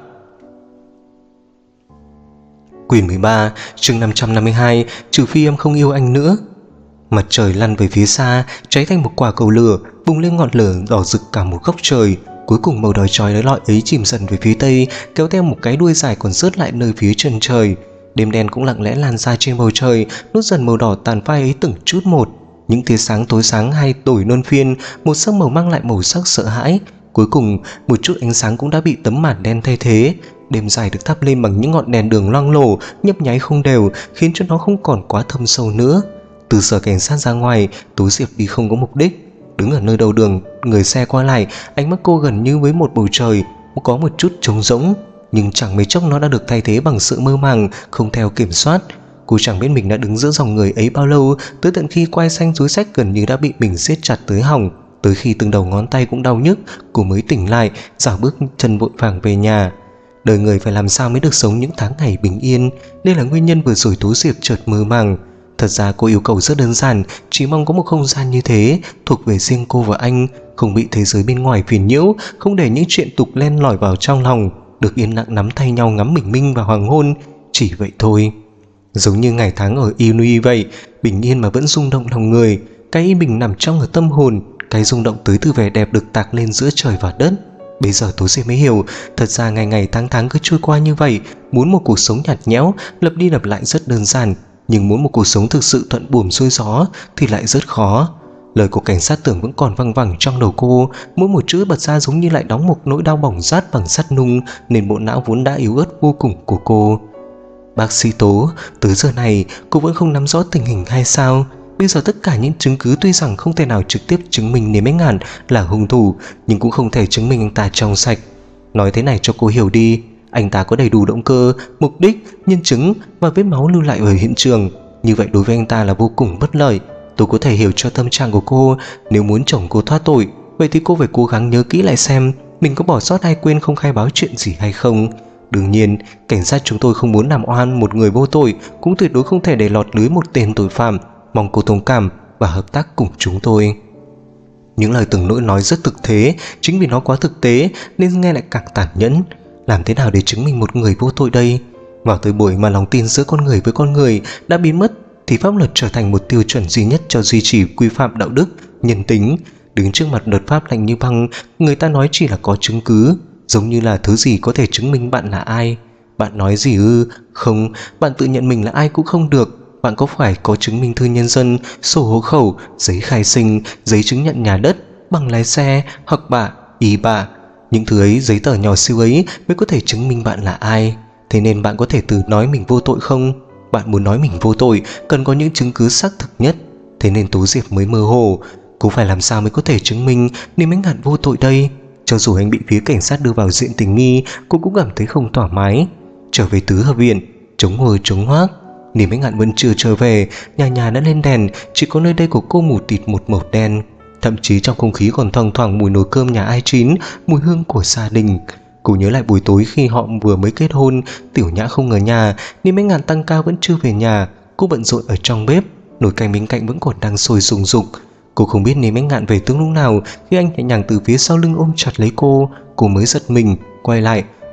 Quyển 13, chương 552, trừ phi em không yêu anh nữa. Mặt trời lăn về phía xa, cháy thành một quả cầu lửa, bùng lên ngọn lửa đỏ rực cả một góc trời. Cuối cùng màu đỏ chói lói lọi ấy chìm dần về phía tây, kéo theo một cái đuôi dài còn rớt lại nơi phía chân trời. Đêm đen cũng lặng lẽ lan ra trên bầu trời, nút dần màu đỏ tàn phai ấy từng chút một. Những tia sáng tối sáng hay đổi luân phiên, một sắc màu mang lại màu sắc sợ hãi. Cuối cùng, một chút ánh sáng cũng đã bị tấm màn đen thay thế. Đêm dài được thắp lên bằng những ngọn đèn đường loang lổ, nhấp nháy không đều, khiến cho nó không còn quá thâm sâu nữa. Từ sở cảnh sát ra ngoài, Tú Diệp đi không có mục đích. Đứng ở nơi đầu đường, người xe qua lại, ánh mắt cô gần như với một bầu trời có một chút trống rỗng, nhưng chẳng mấy chốc nó đã được thay thế bằng sự mơ màng, không theo kiểm soát. Cô chẳng biết mình đã đứng giữa dòng người ấy bao lâu, tới tận khi quai xanh túi xách gần như đã bị mình siết chặt tới họng. Tới khi từng đầu ngón tay cũng đau nhức, cô mới tỉnh lại, dạo bước chân vội vàng về nhà. Đời người phải làm sao mới được sống những tháng ngày bình yên, đây là nguyên nhân vừa rồi Tú Diệp chợt mơ màng. Thật ra cô yêu cầu rất đơn giản, chỉ mong có một không gian như thế, thuộc về riêng cô và anh, không bị thế giới bên ngoài phiền nhiễu, không để những chuyện tục len lỏi vào trong lòng, được yên lặng nắm tay nhau ngắm bình minh và hoàng hôn, chỉ vậy thôi. Giống như ngày tháng ở Inui vậy, bình yên mà vẫn rung động lòng người, cái yên bình nằm trong ở tâm hồn, cái rung động tới từ vẻ đẹp được tạc lên giữa trời và đất. Bây giờ Tú Diệp mới hiểu, thật ra ngày ngày tháng tháng cứ trôi qua như vậy, muốn một cuộc sống nhạt nhẽo, lặp đi lặp lại rất đơn giản, nhưng muốn một cuộc sống thực sự thuận buồm xuôi gió thì lại rất khó. Lời của cảnh sát tưởng vẫn còn văng vẳng trong đầu cô, mỗi một chữ bật ra giống như lại đóng một nỗi đau bỏng rát bằng sắt nung, nên bộ não vốn đã yếu ớt vô cùng của cô. Bác sĩ Tố, tới giờ này cô vẫn không nắm rõ tình hình hay sao? Bây giờ tất cả những chứng cứ tuy rằng không thể nào trực tiếp chứng minh Niêm Bách Ngạn là hung thủ, nhưng cũng không thể chứng minh anh ta trong sạch. Nói thế này cho cô hiểu đi, anh ta có đầy đủ động cơ, mục đích, nhân chứng và vết máu lưu lại ở hiện trường. Như vậy đối với anh ta là vô cùng bất lợi. Tôi có thể hiểu cho tâm trạng của cô. Nếu muốn chồng cô thoát tội, vậy thì cô phải cố gắng nhớ kỹ lại xem mình có bỏ sót hay quên không khai báo chuyện gì hay không. Đương nhiên, cảnh sát chúng tôi không muốn làm oan một người vô tội, cũng tuyệt đối không thể để lọt lưới một tên tội phạm. Mong cô thông cảm và hợp tác cùng chúng tôi. Những lời từng nỗi nói rất thực tế, chính vì nó quá thực tế nên nghe lại càng tàn nhẫn. Làm thế nào để chứng minh một người vô tội đây? Vào tới buổi mà lòng tin giữa con người với con người đã biến mất, thì pháp luật trở thành một tiêu chuẩn duy nhất cho duy trì quy phạm đạo đức, nhân tính. Đứng trước mặt luật pháp lạnh như băng, người ta nói chỉ là có chứng cứ, giống như là thứ gì có thể chứng minh bạn là ai. Bạn nói gì ư? Không, bạn tự nhận mình là ai cũng không được. Bạn có phải có chứng minh thư nhân dân, sổ hộ khẩu, giấy khai sinh, giấy chứng nhận nhà đất, bằng lái xe, học bạ, y bạ. Những thứ ấy, giấy tờ nhỏ siêu ấy mới có thể chứng minh bạn là ai. Thế nên bạn có thể tự nói mình vô tội không? Bạn muốn nói mình vô tội, cần có những chứng cứ xác thực nhất. Thế nên Tú Diệp mới mơ hồ. Cô phải làm sao mới có thể chứng minh Niêm Bách Ngạn vô tội đây? Cho dù anh bị phía cảnh sát đưa vào diện tình nghi, cô cũng cảm thấy không thoải mái. Trở về tứ hợp viện, trống hồi trống hoác. Niêm Bách Ngạn vẫn chưa trở về, nhà nhà đã lên đèn, chỉ có nơi đây của cô mù tịt một màu đen. Thậm chí trong không khí còn thoang thoảng mùi nồi cơm nhà ai chín, mùi hương của gia đình. Cô nhớ lại buổi tối khi họ vừa mới kết hôn, Tiểu Nhã không ở nhà, Niêm Bách Ngạn tăng ca vẫn chưa về nhà. Cô bận rộn ở trong bếp, nồi canh bên cạnh vẫn còn đang sôi sùng sục. Cô không biết Niêm Bách Ngạn về từ lúc nào, khi anh nhẹ nhàng từ phía sau lưng ôm chặt lấy cô mới giật mình, quay lại,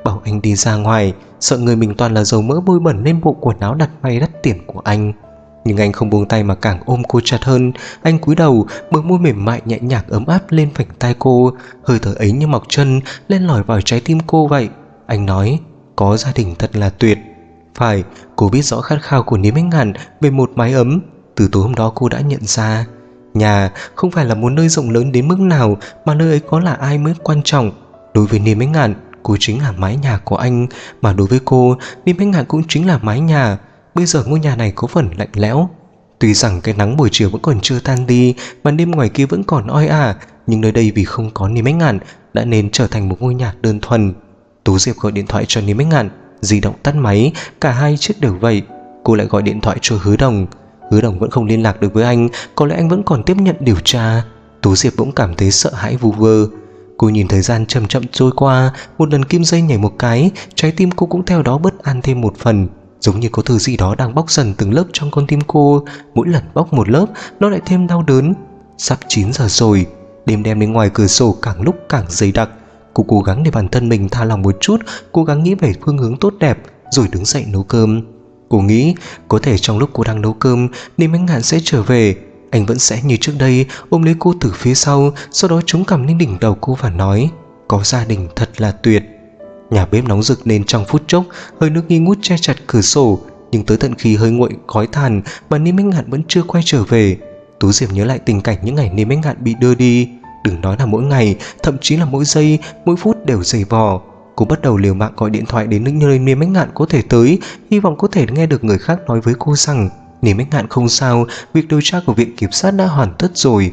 bảo anh đi ra ngoài, sợ người mình toàn là dầu mỡ bôi bẩn lên bộ quần áo đặt may đắt tiền của anh. Nhưng anh không buông tay mà càng ôm cô chặt hơn. Anh cúi đầu, bờ môi mềm mại nhẹ nhàng ấm áp lên vành tai cô, hơi thở ấy như mọc chân lên lỏi vào trái tim cô vậy. Anh nói, có gia đình thật là tuyệt. Phải, cô biết rõ khát khao của Niêm Ánh Ngạn về một mái ấm. Từ tối hôm đó cô đã nhận ra, nhà không phải là một nơi rộng lớn đến mức nào, mà nơi ấy có là ai mới quan trọng. Đối với Niêm Ánh Ngạn, cô chính là mái nhà của anh, mà đối với cô, Niêm Ánh Ngạn cũng chính là mái nhà. Bây giờ ngôi nhà này có phần lạnh lẽo. Tuy rằng cái nắng buổi chiều vẫn còn chưa tan đi, màn đêm ngoài kia vẫn còn oi ả, nhưng nơi đây vì không có Niêm Ánh Ngạn đã nên trở thành một ngôi nhà đơn thuần. Tú Diệp gọi điện thoại cho Niêm Ánh Ngạn, di động tắt máy, cả hai chiếc đều vậy. Cô lại gọi điện thoại cho Hứa Đồng. Hứa Đồng vẫn không liên lạc được với anh, có lẽ anh vẫn còn tiếp nhận điều tra. Tú Diệp cũng cảm thấy sợ hãi vu vơ. Cô nhìn thời gian chậm chậm trôi qua, một lần kim dây nhảy một cái, trái tim cô cũng theo đó bất an thêm một phần, giống như có thứ gì đó đang bóc dần từng lớp trong con tim cô. Mỗi lần bóc một lớp, nó lại thêm đau đớn. Sắp 9 giờ rồi, đêm đen bên ngoài cửa sổ càng lúc càng dày đặc. Cô cố gắng để bản thân mình tha lòng một chút, cố gắng nghĩ về phương hướng tốt đẹp, rồi đứng dậy nấu cơm. Cô nghĩ có thể trong lúc cô đang nấu cơm, Niêm Ánh Ngạn sẽ trở về. Anh vẫn sẽ như trước đây ôm lấy cô từ phía sau, sau đó chống cằm lên đỉnh đầu cô và nói, có gia đình thật là tuyệt. Nhà bếp nóng rực nên trong phút chốc, hơi nước nghi ngút che chặt cửa sổ. Nhưng tới tận khi hơi nguội khói tàn mà Niêm Ánh Ngạn vẫn chưa quay trở về, Tú Diệp nhớ lại tình cảnh những ngày Niêm Ánh Ngạn bị đưa đi. Đừng nói là mỗi ngày, thậm chí là mỗi giây, mỗi phút đều dày vò. Cô bắt đầu liều mạng gọi điện thoại đến những nơi Niêm Ánh Ngạn có thể tới, hy vọng có thể nghe được người khác nói với cô rằng Niêm Ánh Ngạn không sao, việc điều tra của viện kiểm sát đã hoàn tất rồi.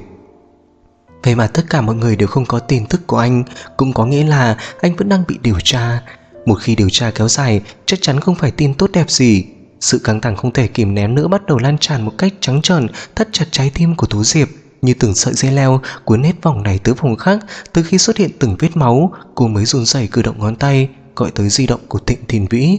Vậy mà tất cả mọi người đều không có tin tức của anh, cũng có nghĩa là anh vẫn đang bị điều tra. Một khi điều tra kéo dài, chắc chắn không phải tin tốt đẹp gì. Sự căng thẳng không thể kìm nén nữa bắt đầu lan tràn một cách trắng trợn, thắt chặt trái tim của Tú Diệp như từng sợi dây leo cuốn hết vòng này tới vòng khác. Từ khi xuất hiện từng vết máu, cô mới run rẩy cử động ngón tay gọi tới di động của Thịnh Thiền Vĩ.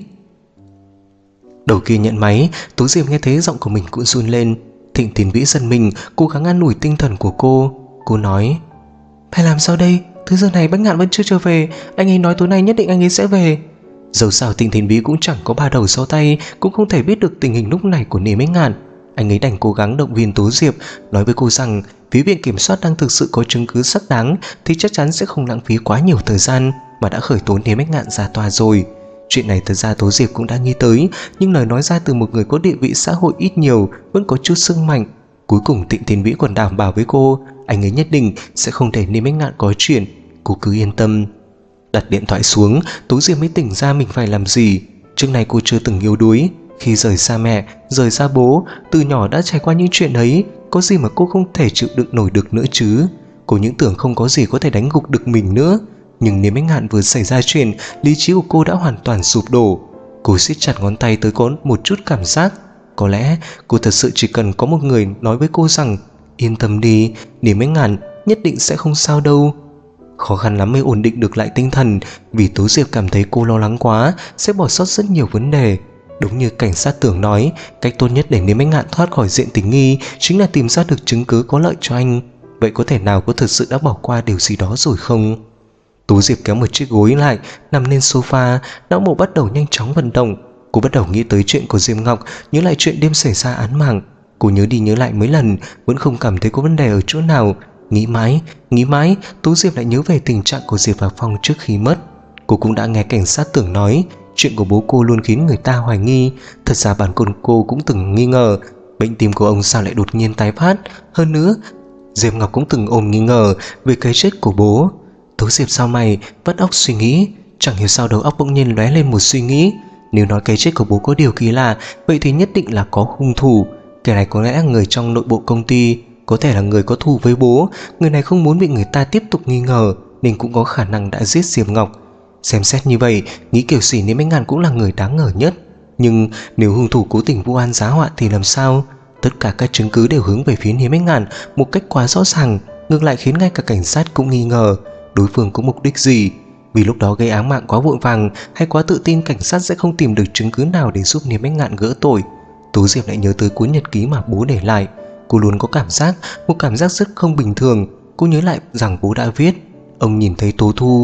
Đầu kia nhận máy, Tú Diệp nghe thấy giọng của mình cũng run lên. Thịnh Thiền Vĩ giật mình, cố gắng an ủi tinh thần của cô. Cô nói, phải làm sao đây, tới giờ này Bách Ngạn vẫn chưa trở về, anh ấy nói tối nay nhất định anh ấy sẽ về. Dẫu sao Thịnh Thiền Vĩ cũng chẳng có ba đầu sáu tay, cũng không thể biết được tình hình lúc này của Niêm Ánh Ngạn. Anh ấy đành cố gắng động viên Tú Diệp, nói với cô rằng phía viện kiểm soát đang thực sự có chứng cứ xác đáng thì chắc chắn sẽ không lãng phí quá nhiều thời gian, mà đã khởi tố Niêm Ánh Ngạn ra tòa rồi. Chuyện này thật ra Tú Diệp cũng đã nghĩ tới, nhưng lời nói ra từ một người có địa vị xã hội ít nhiều vẫn có chút sức mạnh. Cuối cùng Thịnh Thiền Vĩ còn đảm bảo với cô anh ấy nhất định sẽ không để Niêm Ánh Ngạn có chuyện. Cô cứ yên tâm. Đặt điện thoại xuống, Tú Diệp mới tỉnh ra mình phải làm gì. Trước này cô chưa từng yếu đuối. Khi rời xa mẹ, rời xa bố, từ nhỏ đã trải qua những chuyện ấy, có gì mà cô không thể chịu đựng nổi được nữa chứ. Cô những tưởng không có gì có thể đánh gục được mình nữa. Nhưng Niêm Ánh Ngạn vừa xảy ra chuyện, lý trí của cô đã hoàn toàn sụp đổ. Cô siết chặt ngón tay tới có một chút cảm giác. Có lẽ cô thật sự chỉ cần có một người nói với cô rằng yên tâm đi, Niêm Ánh Ngạn nhất định sẽ không sao đâu. Khó khăn lắm mới ổn định được lại tinh thần, vì Tú Diệp cảm thấy cô lo lắng quá sẽ bỏ sót rất nhiều vấn đề. Đúng như cảnh sát Tưởng nói, cách tốt nhất để Niêm Ánh Ngạn thoát khỏi diện tình nghi chính là tìm ra được chứng cứ có lợi cho anh. Vậy có thể nào cô thực sự đã bỏ qua điều gì đó rồi không? Tú Diệp kéo một chiếc gối lại, nằm lên sofa, não bộ bắt đầu nhanh chóng vận động. Cô bắt đầu nghĩ tới chuyện của Diêm Ngọc, nhớ lại chuyện đêm xảy ra án mạng. Cô nhớ đi nhớ lại mấy lần, vẫn không cảm thấy có vấn đề ở chỗ nào. Nghĩ mãi, Tú Diệp lại nhớ về tình trạng của Diệp và Phong trước khi mất. Cô cũng đã nghe cảnh sát Tưởng nói, chuyện của bố cô luôn khiến người ta hoài nghi. Thật ra bản thân cô cũng từng nghi ngờ bệnh tim của ông sao lại đột nhiên tái phát. Hơn nữa, Diệp Ngọc cũng từng ôm nghi ngờ về cái chết của bố. Tú Diệp sau mày vắt óc suy nghĩ, chẳng hiểu sao đầu óc bỗng nhiên lóe lên một suy nghĩ. Nếu nói cái chết của bố có điều kỳ lạ, vậy thì nhất định là có hung thủ. Kẻ này có lẽ là người trong nội bộ công ty, có thể là người có thù với bố. Người này không muốn bị người ta tiếp tục nghi ngờ, nên cũng có khả năng đã giết Diệp Ngọc. Xem xét như vậy, nghĩ kiểu gì Niêm Ánh Ngạn cũng là người đáng ngờ nhất. Nhưng nếu hung thủ cố tình vu oan giá họa thì làm sao? Tất cả các chứng cứ đều hướng về phía Niêm Ánh Ngạn một cách quá rõ ràng, ngược lại khiến ngay cả cảnh sát cũng nghi ngờ đối phương có mục đích gì. Vì lúc đó gây án mạng quá vội vàng hay quá tự tin, cảnh sát sẽ không tìm được chứng cứ nào để giúp Niêm Ánh Ngạn gỡ tội. Tú Diệp lại nhớ tới cuốn nhật ký mà bố để lại. Cô luôn có một cảm giác rất không bình thường. Cô nhớ lại rằng bố đã viết, ông nhìn thấy Tố Thu,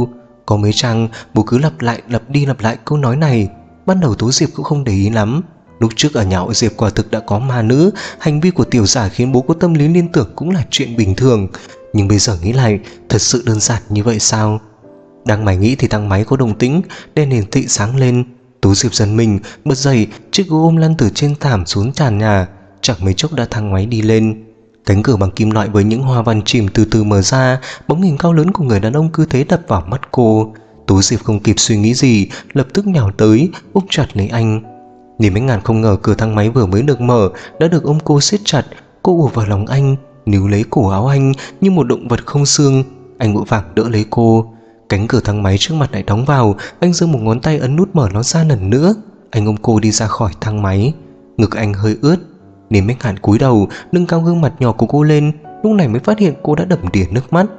Có mấy trang bố cứ lặp đi lặp lại câu nói này. Ban đầu Tố Diệp cũng không để ý lắm. Lúc trước ở nhà họ Diệp quả thực đã có ma nữ, hành vi của tiểu giả khiến bố có tâm lý liên tưởng cũng là chuyện bình thường. Nhưng bây giờ nghĩ lại, thật sự đơn giản như vậy sao? Đang mải nghĩ thì thang máy có động tĩnh, đèn hiển thị sáng lên. Tố Diệp giật mình, bật dậy, chiếc gối ôm lăn từ trên thảm xuống tràn nhà. Chẳng mấy chốc đã thang máy đi lên. Cánh cửa bằng kim loại với những hoa văn chìm từ từ mở ra, bóng hình cao lớn của người đàn ông cứ thế đập vào mắt cô. Tố Diệp không kịp suy nghĩ gì, lập tức nhào tới, ôm chặt lấy anh. Niềm Ánh Ngàn không ngờ cửa thang máy vừa mới được mở đã được ôm cô siết chặt. Cô ùa vào lòng anh, níu lấy cổ áo anh như một động vật không xương. Anh vội vàng đỡ lấy cô. Cánh cửa thang máy trước mặt lại đóng vào. Anh giơ một ngón tay ấn nút mở nó ra lần nữa. Anh ôm cô đi ra khỏi thang máy. Ngực anh hơi ướt. Niềm Ánh Ngàn cúi đầu, nâng cao gương mặt nhỏ của cô lên. Lúc này mới phát hiện cô đã đầm đìa nước mắt.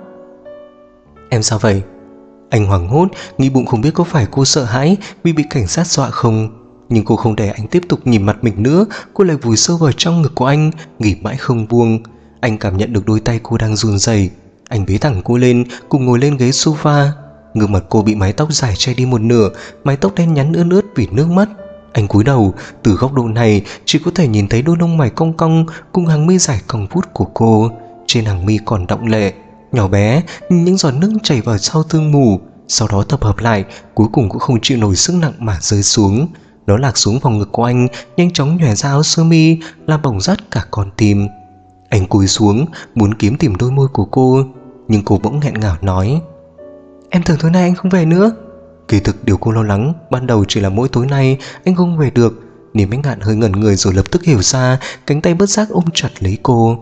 Em sao vậy? Anh hoảng hốt, nghĩ bụng không biết có phải cô sợ hãi vì bị cảnh sát dọa không. Nhưng cô không để anh tiếp tục nhìn mặt mình nữa. Cô lại vùi sâu vào trong ngực của anh, nghỉ mãi không buông. Anh cảm nhận được đôi tay cô đang run rẩy. Anh bế thẳng cô lên, cùng ngồi lên ghế sofa. Gương mặt cô bị mái tóc dài che đi một nửa, mái tóc đen nhắn ươn ướt vì nước mắt. Anh cúi đầu, từ góc độ này chỉ có thể nhìn thấy đôi lông mày cong cong cùng hàng mi dài cong vút của cô. Trên hàng mi còn đọng lệ, nhỏ bé, những giọt nước chảy vào sau thương mù, sau đó tập hợp lại, cuối cùng cũng không chịu nổi sức nặng mà rơi xuống. Nó lạc xuống vòng ngực của anh, nhanh chóng nhòe ra áo sơ mi, làm bỏng rát cả con tim. Anh cúi xuống, muốn tìm đôi môi của cô, nhưng cô bỗng nghẹn ngào nói: Em tưởng tối nay anh không về nữa. Kỳ thực điều cô lo lắng ban đầu chỉ là mỗi tối nay anh không về được. Niềm Ánh Ngạn hơi ngẩn người rồi lập tức hiểu ra, cánh tay bất giác ôm chặt lấy cô.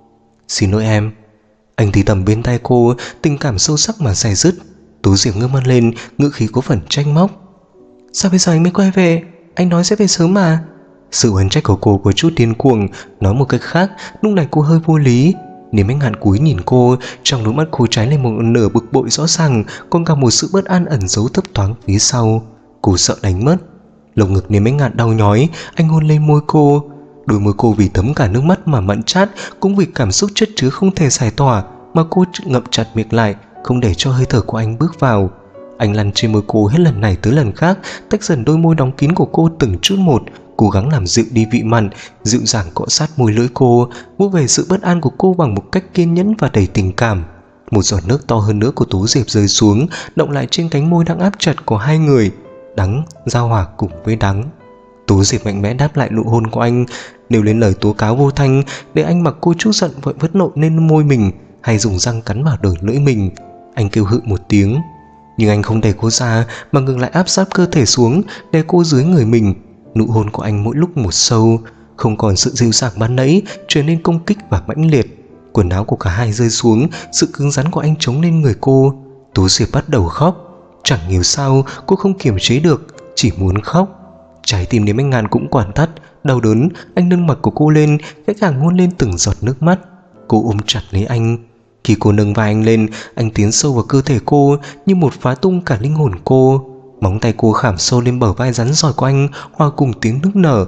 Xin lỗi em. Anh thì thầm bên tai cô, tình cảm sâu sắc mà dai dứt. Tố Diệp ngước mắt lên, ngữ khí có phần trách móc: Sao bây giờ anh mới quay về? Anh nói sẽ về sớm mà. Sự oán trách của cô có chút điên cuồng. Nói một cách khác, lúc này cô hơi vô lý. Niềm Ánh Ngạn cúi nhìn cô, trong đôi mắt cô trái lên một nửa bực bội rõ ràng, còn cả một sự bất an ẩn giấu thấp thoáng phía sau. Cô sợ đánh mất. Lồng ngực Niềm Ánh Ngạn đau nhói. Anh hôn lên môi cô. Đôi môi cô vì thấm cả nước mắt mà mặn chát, cũng vì cảm xúc chất chứa không thể giải tỏa mà cô ngậm chặt miệng lại, không để cho hơi thở của anh bước vào. Anh lăn trên môi cô hết lần này tới lần khác, tách dần đôi môi đóng kín của cô từng chút một, cố gắng làm dịu đi vị mặn, dịu dàng cọ sát môi lưỡi cô, vỗ về sự bất an của cô bằng một cách kiên nhẫn và đầy tình cảm. Một giọt nước to hơn nữa của Tố Diệp rơi xuống, động lại trên cánh môi đang áp chặt của hai người. Đắng giao hòa cùng với đắng. Tố Diệp mạnh mẽ đáp lại nụ hôn của anh, nêu lên lời tố cáo vô thanh để anh mặc cô chút giận vội vất nộ lên môi mình, hay dùng răng cắn vào đầu lưỡi mình. Anh kêu hự một tiếng, nhưng anh không đẩy cô ra mà ngừng lại áp sát cơ thể xuống, đè cô dưới người mình. Nụ hôn của anh mỗi lúc một sâu, không còn sự dịu dàng ban nãy, trở nên công kích và mãnh liệt. Quần áo của cả hai rơi xuống, sự cứng rắn của anh chống lên người cô. Tố Diệp bắt đầu khóc. Chẳng hiểu sao cô không kiềm chế được, chỉ muốn khóc. Trái tim Niềm Ánh Ngạn cũng quản thắt, đau đớn. Anh nâng mặt của cô lên, khẽ khàng hôn lên từng giọt nước mắt. Cô ôm chặt lấy anh. Khi cô nâng vai anh lên, anh tiến sâu vào cơ thể cô như một phá tung cả linh hồn cô. Móng tay cô khảm sâu lên bờ vai rắn giỏi của anh, hòa cùng tiếng nức nở.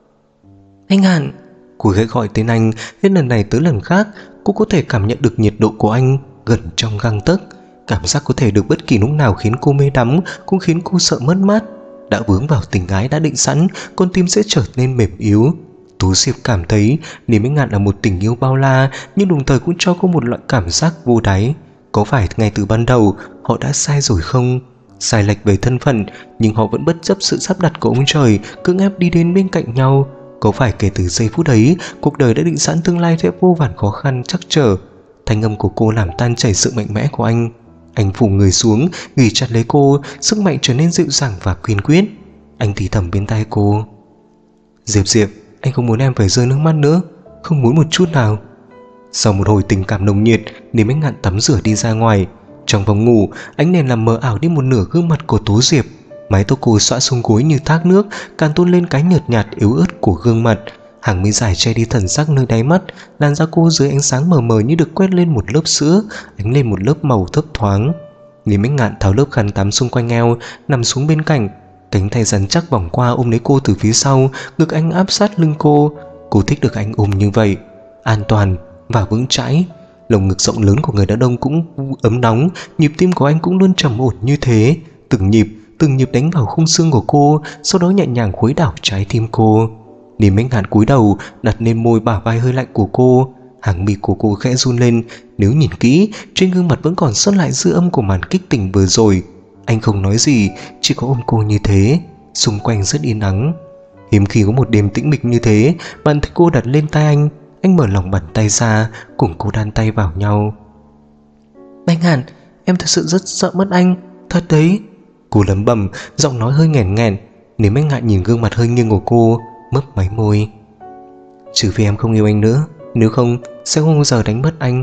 Anh Ngạn. Cô khẽ gọi tên anh, hết lần này tới lần khác. Cô có thể cảm nhận được nhiệt độ của anh gần trong gang tấc. Cảm giác có thể được bất kỳ lúc nào khiến cô mê đắm, cũng khiến cô sợ mất mát. Đã vướng vào tình ái đã định sẵn, con tim sẽ trở nên mềm yếu. Tố Diệp cảm thấy Niềm Ánh Ngạn là một tình yêu bao la, nhưng đồng thời cũng cho cô một loại cảm giác vô đáy. Có phải ngay từ ban đầu họ đã sai rồi không? Sai lệch về thân phận, nhưng họ vẫn bất chấp sự sắp đặt của ông trời, cưỡng ép đi đến bên cạnh nhau. Có phải kể từ giây phút ấy, cuộc đời đã định sẵn tương lai sẽ vô vàn khó khăn trắc trở? Thanh âm của cô làm tan chảy sự mạnh mẽ của anh. Anh phủ người xuống, ghì chặt lấy cô, sức mạnh trở nên dịu dàng và kiên quyết. Anh thì thầm bên tai cô: Diệp Diệp, anh không muốn em phải rơi nước mắt nữa, không muốn một chút nào. Sau một hồi tình cảm nồng nhiệt, Niềm Ánh Ngạn tắm rửa đi ra ngoài. Trong phòng ngủ, ánh đèn làm mờ ảo đi một nửa gương mặt của Tố Diệp. Mái tóc cô xõa xuống gối như thác nước, càng tôn lên cái nhợt nhạt yếu ớt của gương mặt. Hàng mi dài che đi thần sắc nơi đáy mắt, làn da cô dưới ánh sáng mờ mờ như được quét lên một lớp sữa, ánh lên một lớp màu thấp thoáng. Niềm Ánh Ngạn tháo lớp khăn tắm xung quanh eo, nằm xuống bên cạnh. Cánh tay rắn chắc vòng qua ôm lấy cô từ phía sau, ngực anh áp sát lưng cô. Cô thích được anh ôm như vậy, an toàn và vững chãi. Lồng ngực rộng lớn của người đàn ông cũng ấm nóng, nhịp tim của anh cũng luôn trầm ổn như thế. Từng nhịp đánh vào khung xương của cô, sau đó nhẹ nhàng khuấy đảo trái tim cô. Niềm Bách Ngạn cúi đầu đặt lên môi bả vai hơi lạnh của cô. Hàng mi của cô khẽ run lên. Nếu nhìn kỹ, trên gương mặt vẫn còn sót lại dư âm của màn kích tình vừa rồi. Anh không nói gì, chỉ có ôm cô như thế. Xung quanh rất yên ắng. Hiếm khi có một đêm tĩnh mịch như thế, bàn tay cô đặt lên tay anh mở lòng bàn tay ra, cùng cô đan tay vào nhau. Bách Ngạn, em thật sự rất sợ mất anh, thật đấy. Cô lẩm bẩm, giọng nói hơi nghẹn nghẹn. Nếu Bách Ngạn nhìn gương mặt hơi nghiêng của cô, mấp máy môi. Trừ phi em không yêu anh nữa, nếu không sẽ không bao giờ đánh mất anh.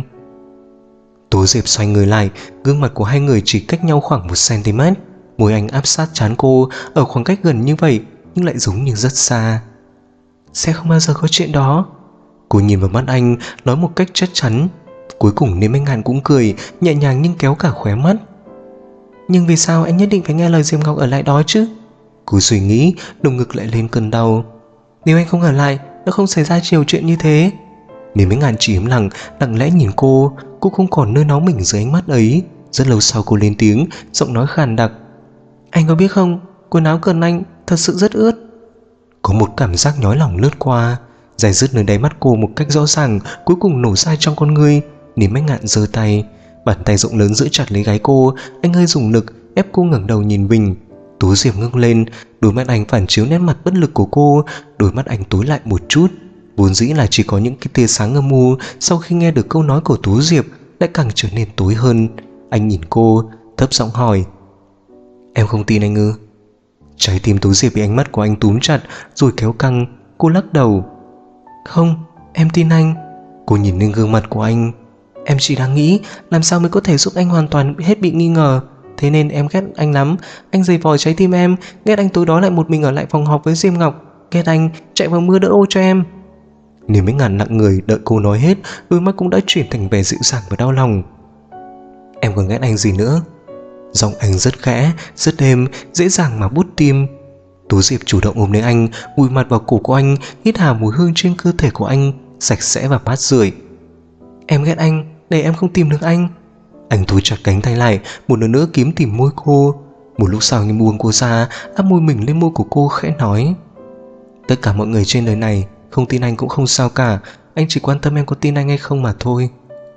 Tố Diệp xoay người lại, gương mặt của hai người chỉ cách nhau khoảng 1 cm. Môi anh áp sát trán cô, ở khoảng cách gần như vậy nhưng lại giống như rất xa. Sẽ không bao giờ có chuyện đó. Cô nhìn vào mắt anh, nói một cách chắc chắn. Cuối cùng Niêm Bách Ngạn cũng cười, nhẹ nhàng nhưng kéo cả khóe mắt. Nhưng vì sao anh nhất định phải nghe lời Diệp Ngọc ở lại đó chứ? Cô suy nghĩ, lồng ngực lại lên cơn đau. Nếu anh không ở lại, nó không xảy ra nhiều chuyện như thế. Niêm Bách Ngạn chỉ im lặng, lặng lẽ nhìn cô không còn nơi náu mình dưới ánh mắt ấy. Rất lâu sau cô lên tiếng, giọng nói khàn đặc. Anh có biết không, quần áo cần anh thật sự rất ướt. Có một cảm giác nhói lòng lướt qua, dai dứt nơi đáy mắt cô một cách rõ ràng, cuối cùng nổ ra trong con ngươi. Niêm Bách Ngạn giơ tay, bàn tay rộng lớn giữ chặt lấy gáy cô. Anh hơi dùng lực ép cô ngẩng đầu nhìn mình. Tố Diệp ngước lên, đôi mắt anh phản chiếu nét mặt bất lực của cô. Đôi mắt anh tối lại một chút, vốn dĩ là chỉ có những cái tia sáng âm u, sau khi nghe được câu nói của Tố Diệp lại càng trở nên tối hơn. Anh nhìn cô, thấp giọng hỏi. Em không tin anh ư? Trái tim Tố Diệp bị ánh mắt của anh túm chặt rồi kéo căng. Cô lắc đầu. Không, em tin anh. Cô nhìn lên gương mặt của anh. Em chỉ đang nghĩ làm sao mới có thể giúp anh hoàn toàn hết bị nghi ngờ. Thế nên em ghét anh lắm. Anh giày vò trái tim em. Ghét anh tối đó lại một mình ở lại phòng họp với Diêm Ngọc. Ghét anh chạy vào mưa đỡ ô cho em. Niềm Bách Ngạn nặng người đợi cô nói hết, đôi mắt cũng đã chuyển thành vẻ dịu dàng và đau lòng. Em còn ghét anh gì nữa? Giọng anh rất khẽ, rất êm, dễ dàng mà bút tim. Tố Diệp chủ động ôm lấy anh, vùi mặt vào cổ của anh, hít hà mùi hương trên cơ thể của anh, sạch sẽ và mát rượi. Em ghét anh để em không tìm được anh. Anh thu chặt cánh tay lại, một lần nữa kiếm tìm môi cô. Một lúc sau nhưng buông cô ra, áp môi mình lên môi của cô khẽ nói. Tất cả mọi người trên đời này không tin anh cũng không sao cả. Anh chỉ quan tâm em có tin anh hay không mà thôi.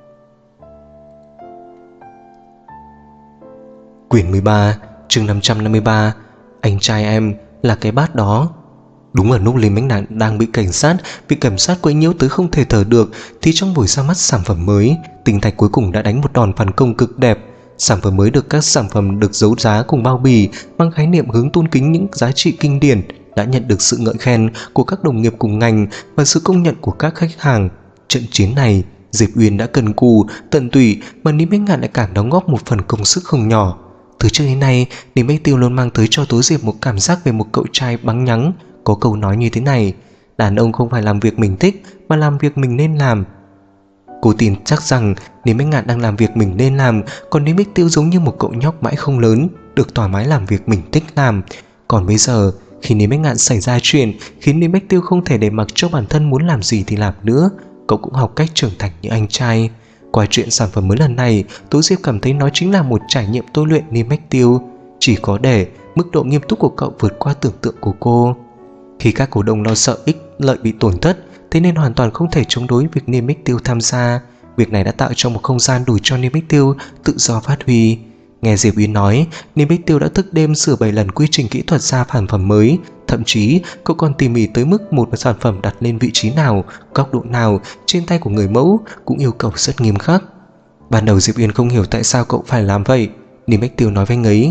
Quyển 13, chương 553. Anh trai em là cái bát đó. Đúng ở lúc Lý Bách Ngạn đang bị cảnh sát quấy nhiễu tới không thể thở được, thì trong buổi ra mắt sản phẩm mới, Tinh Thạch cuối cùng đã đánh một đòn phản công cực đẹp. Sản phẩm mới được các sản phẩm được giấu giá cùng bao bì mang khái niệm hướng tôn kính những giá trị kinh điển, đã nhận được sự ngợi khen của các đồng nghiệp cùng ngành và sự công nhận của các khách hàng. Trận chiến này, Diệp Uyên đã cần cù, tận tụy, mà Lý Bách Ngạn lại càng đóng góp một phần công sức không nhỏ. Từ trước đến nay, Lý Bách Tiêu luôn mang tới cho Tố Diệp một cảm giác về một cậu trai bắn nhắng. Có câu nói như thế này: đàn ông không phải làm việc mình thích, mà làm việc mình nên làm. Cô tin chắc rằng Lý Bách Ngạn đang làm việc mình nên làm, còn Lý Bách Tiêu giống như một cậu nhóc mãi không lớn, được thoải mái làm việc mình thích làm. Còn bây giờ, khi Lý Bách Ngạn xảy ra chuyện khiến Lý Bách Tiêu không thể để mặc cho bản thân muốn làm gì thì làm nữa, cậu cũng học cách trưởng thành như anh trai. Qua chuyện sản phẩm mới lần này, Tố Diệp cảm thấy nó chính là một trải nghiệm tôi luyện Lý Bách Tiêu. Chỉ có để mức độ nghiêm túc của cậu vượt qua tưởng tượng của cô. Khi các cổ đông lo sợ ích lợi bị tổn thất, thế nên hoàn toàn không thể chống đối việc Niêm Bách Tiêu tham gia. Việc này đã tạo cho một không gian đủ cho Niêm Bách Tiêu tự do phát huy. Nghe Diệp Uyên nói, Niêm Bách Tiêu đã thức đêm sửa 7 lần quy trình kỹ thuật ra sản phẩm mới. Thậm chí cậu còn tỉ mỉ tới mức một sản phẩm đặt lên vị trí nào, góc độ nào trên tay của người mẫu cũng yêu cầu rất nghiêm khắc. Ban đầu Diệp Uyên không hiểu tại sao cậu phải làm vậy. Niêm Bách Tiêu nói với anh ấy: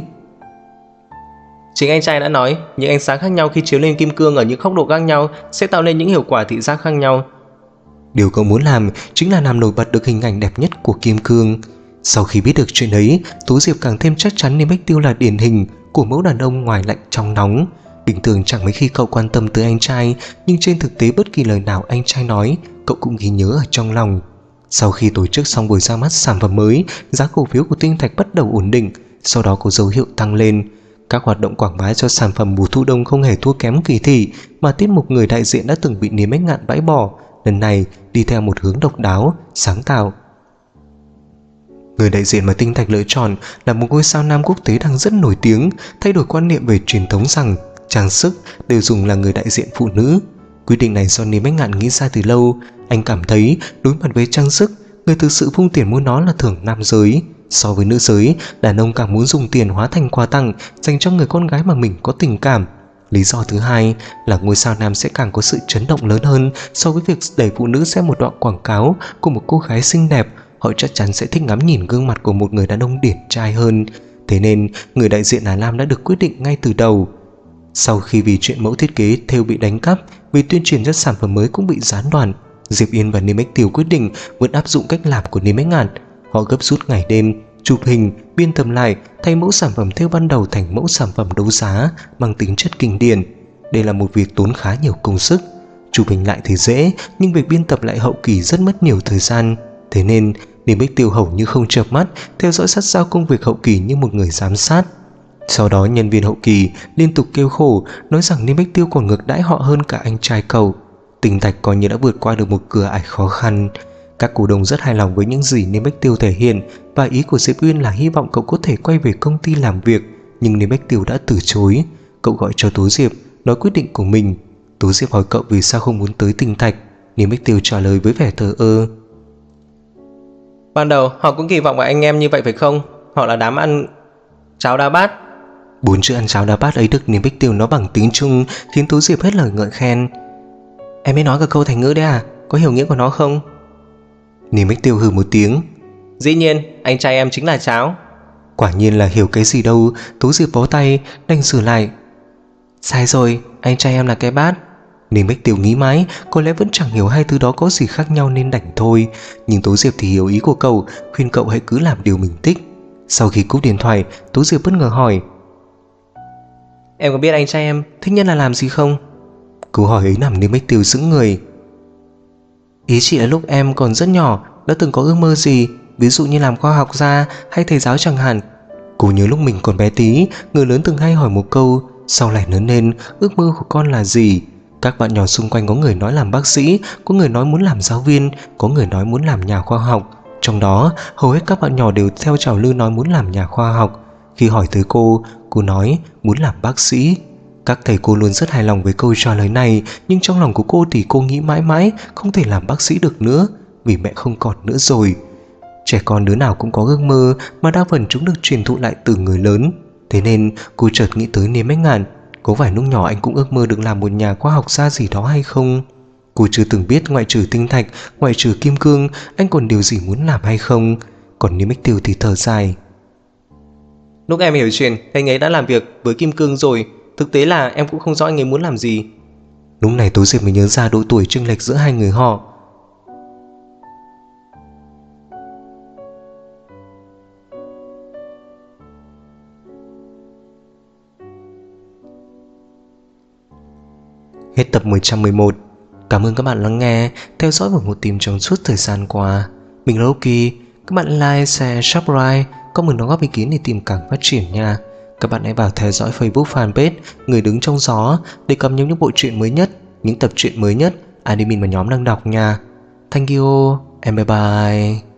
Chính anh trai đã nói, những ánh sáng khác nhau khi chiếu lên kim cương ở những góc độ khác nhau sẽ tạo nên những hiệu quả thị giác khác nhau. Điều cậu muốn làm chính là làm nổi bật được hình ảnh đẹp nhất của kim cương. Sau khi biết được chuyện ấy, Tố Diệp càng thêm chắc chắn Niêm Bách Tiêu là điển hình của mẫu đàn ông ngoài lạnh trong nóng. Bình thường chẳng mấy khi cậu quan tâm tới anh trai, nhưng trên thực tế bất kỳ lời nào anh trai nói, cậu cũng ghi nhớ ở trong lòng. Sau khi tổ chức xong buổi ra mắt sản phẩm mới, giá cổ phiếu của Tinh Thạch bắt đầu ổn định, sau đó có dấu hiệu tăng lên. Các hoạt động quảng bá cho sản phẩm mùa thu đông không hề thua kém kỳ thị, mà tiết mục người đại diện đã từng bị Niêm Bách Ngạn bãi bỏ, lần này đi theo một hướng độc đáo, sáng tạo. Người đại diện mà Tinh Thạch lựa chọn là một ngôi sao nam quốc tế đang rất nổi tiếng, thay đổi quan niệm về truyền thống rằng trang sức đều dùng là người đại diện phụ nữ. Quyết định này do Niêm Bách Ngạn nghĩ ra từ lâu. Anh cảm thấy đối mặt với trang sức, người thực sự vung tiền mua nó là thường nam giới. So với nữ giới, đàn ông càng muốn dùng tiền hóa thành quà tặng dành cho người con gái mà mình có tình cảm. Lý do thứ hai là ngôi sao nam sẽ càng có sự chấn động lớn hơn so với việc đẩy phụ nữ xem một đoạn quảng cáo của một cô gái xinh đẹp. Họ chắc chắn sẽ thích ngắm nhìn gương mặt của một người đàn ông điển trai hơn. Thế nên người đại diện Hà Lam đã được quyết định ngay từ đầu. Sau khi vì chuyện mẫu thiết kế thêu bị đánh cắp, vì tuyên truyền cho sản phẩm mới cũng bị gián đoạn, Diệp Yên và Niêm Bách Tiều quyết định vẫn áp dụng cách làm của Niêm Bách Ngạn. Họ gấp rút ngày đêm chụp hình, biên tập lại, thay mẫu sản phẩm thêu ban đầu thành mẫu sản phẩm đấu giá mang tính chất kinh điển. Đây là một việc tốn khá nhiều công sức. Chụp hình lại thì dễ, nhưng việc biên tập lại hậu kỳ rất mất nhiều thời gian. Thế nên Niêm Bách Tiều hầu như không chợp mắt, theo dõi sát sao công việc hậu kỳ như một người giám sát. Sau đó nhân viên hậu kỳ liên tục kêu khổ, nói rằng Niêm Bách Tiêu còn ngược đãi họ hơn cả anh trai cậu. Tinh Thạch coi như đã vượt qua được một cửa ải khó khăn. Các cổ đông rất hài lòng với những gì Niêm Bách Tiêu thể hiện, và ý của Diệp Uyên là hy vọng cậu có thể quay về công ty làm việc. Nhưng Niêm Bách Tiêu đã từ chối. Cậu gọi cho Tố Diệp nói quyết định của mình. Tố Diệp hỏi cậu vì sao không muốn tới Tinh Thạch. Niêm Bách Tiêu trả lời với vẻ thờ ơ: Ban đầu họ cũng kỳ vọng vào anh em như vậy phải không? Họ là đám ăn cháo đá bát. 4 chữ ăn cháo đá bát ấy được Niêm Bách Tiêu nói bằng tiếng Trung, khiến Tố Diệp hết lời ngợi khen. Em ấy nói cả câu thành ngữ đấy à? Có hiểu nghĩa của nó không? Niêm Bách Tiêu hừ một tiếng. Dĩ nhiên, anh trai em chính là cháo. Quả nhiên là hiểu cái gì đâu. Tố Diệp bó tay đành sửa lại. Sai rồi, anh trai em là cái bát. Niêm Bách Tiêu nghĩ mãi, có lẽ vẫn chẳng hiểu hai thứ đó có gì khác nhau nên đành thôi. Nhưng Tố Diệp thì hiểu ý của cậu, khuyên cậu hãy cứ làm điều mình thích. Sau khi cúp điện thoại, Tố Diệp bất ngờ hỏi: Em có biết anh trai em thích nhất là làm gì không? Câu hỏi ấy làm Niêm Bách Tiêu sững người. Ý chị là lúc em còn rất nhỏ đã từng có ước mơ gì, ví dụ như làm khoa học gia hay thầy giáo chẳng hạn. Cô nhớ lúc mình còn bé tí, người lớn từng hay hỏi một câu: sau này lớn lên, ước mơ của con là gì? Các bạn nhỏ xung quanh có người nói làm bác sĩ, có người nói muốn làm giáo viên, có người nói muốn làm nhà khoa học. Trong đó, hầu hết các bạn nhỏ đều theo trào lưu nói muốn làm nhà khoa học. Khi hỏi tới cô nói muốn làm bác sĩ. Các thầy cô luôn rất hài lòng với câu trả lời này, nhưng trong lòng của cô thì cô nghĩ mãi mãi không thể làm bác sĩ được nữa, vì mẹ không còn nữa rồi. Trẻ con đứa nào cũng có ước mơ, mà đa phần chúng được truyền thụ lại từ người lớn. Thế nên cô chợt nghĩ tới Niêm Bách Ngạn. Có phải lúc nhỏ anh cũng ước mơ được làm một nhà khoa học gia gì đó hay không? Cô chưa từng biết ngoại trừ Tinh Thạch, ngoại trừ Kim Cương, anh còn điều gì muốn làm hay không. Còn Niêm Bách Tiêu thì thở dài. Lúc em hiểu chuyện, anh ấy đã làm việc với Kim Cương rồi. Thực tế là em cũng không rõ anh ấy muốn làm gì. Lúc này Tố Diệp mới nhớ ra độ tuổi chênh lệch giữa hai người họ. Hết tập 111. Cảm ơn các bạn lắng nghe, theo dõi và một tìm trong suốt thời gian qua. Mình là Loki. Các bạn like, share, subscribe, comment đóng góp ý kiến để tìm càng phát triển nha. Các bạn hãy vào theo dõi Facebook fanpage Người Đứng Trong Gió để cập nhật những bộ truyện mới nhất, những tập truyện mới nhất admin và nhóm đang đọc nha. Thank you and bye bye.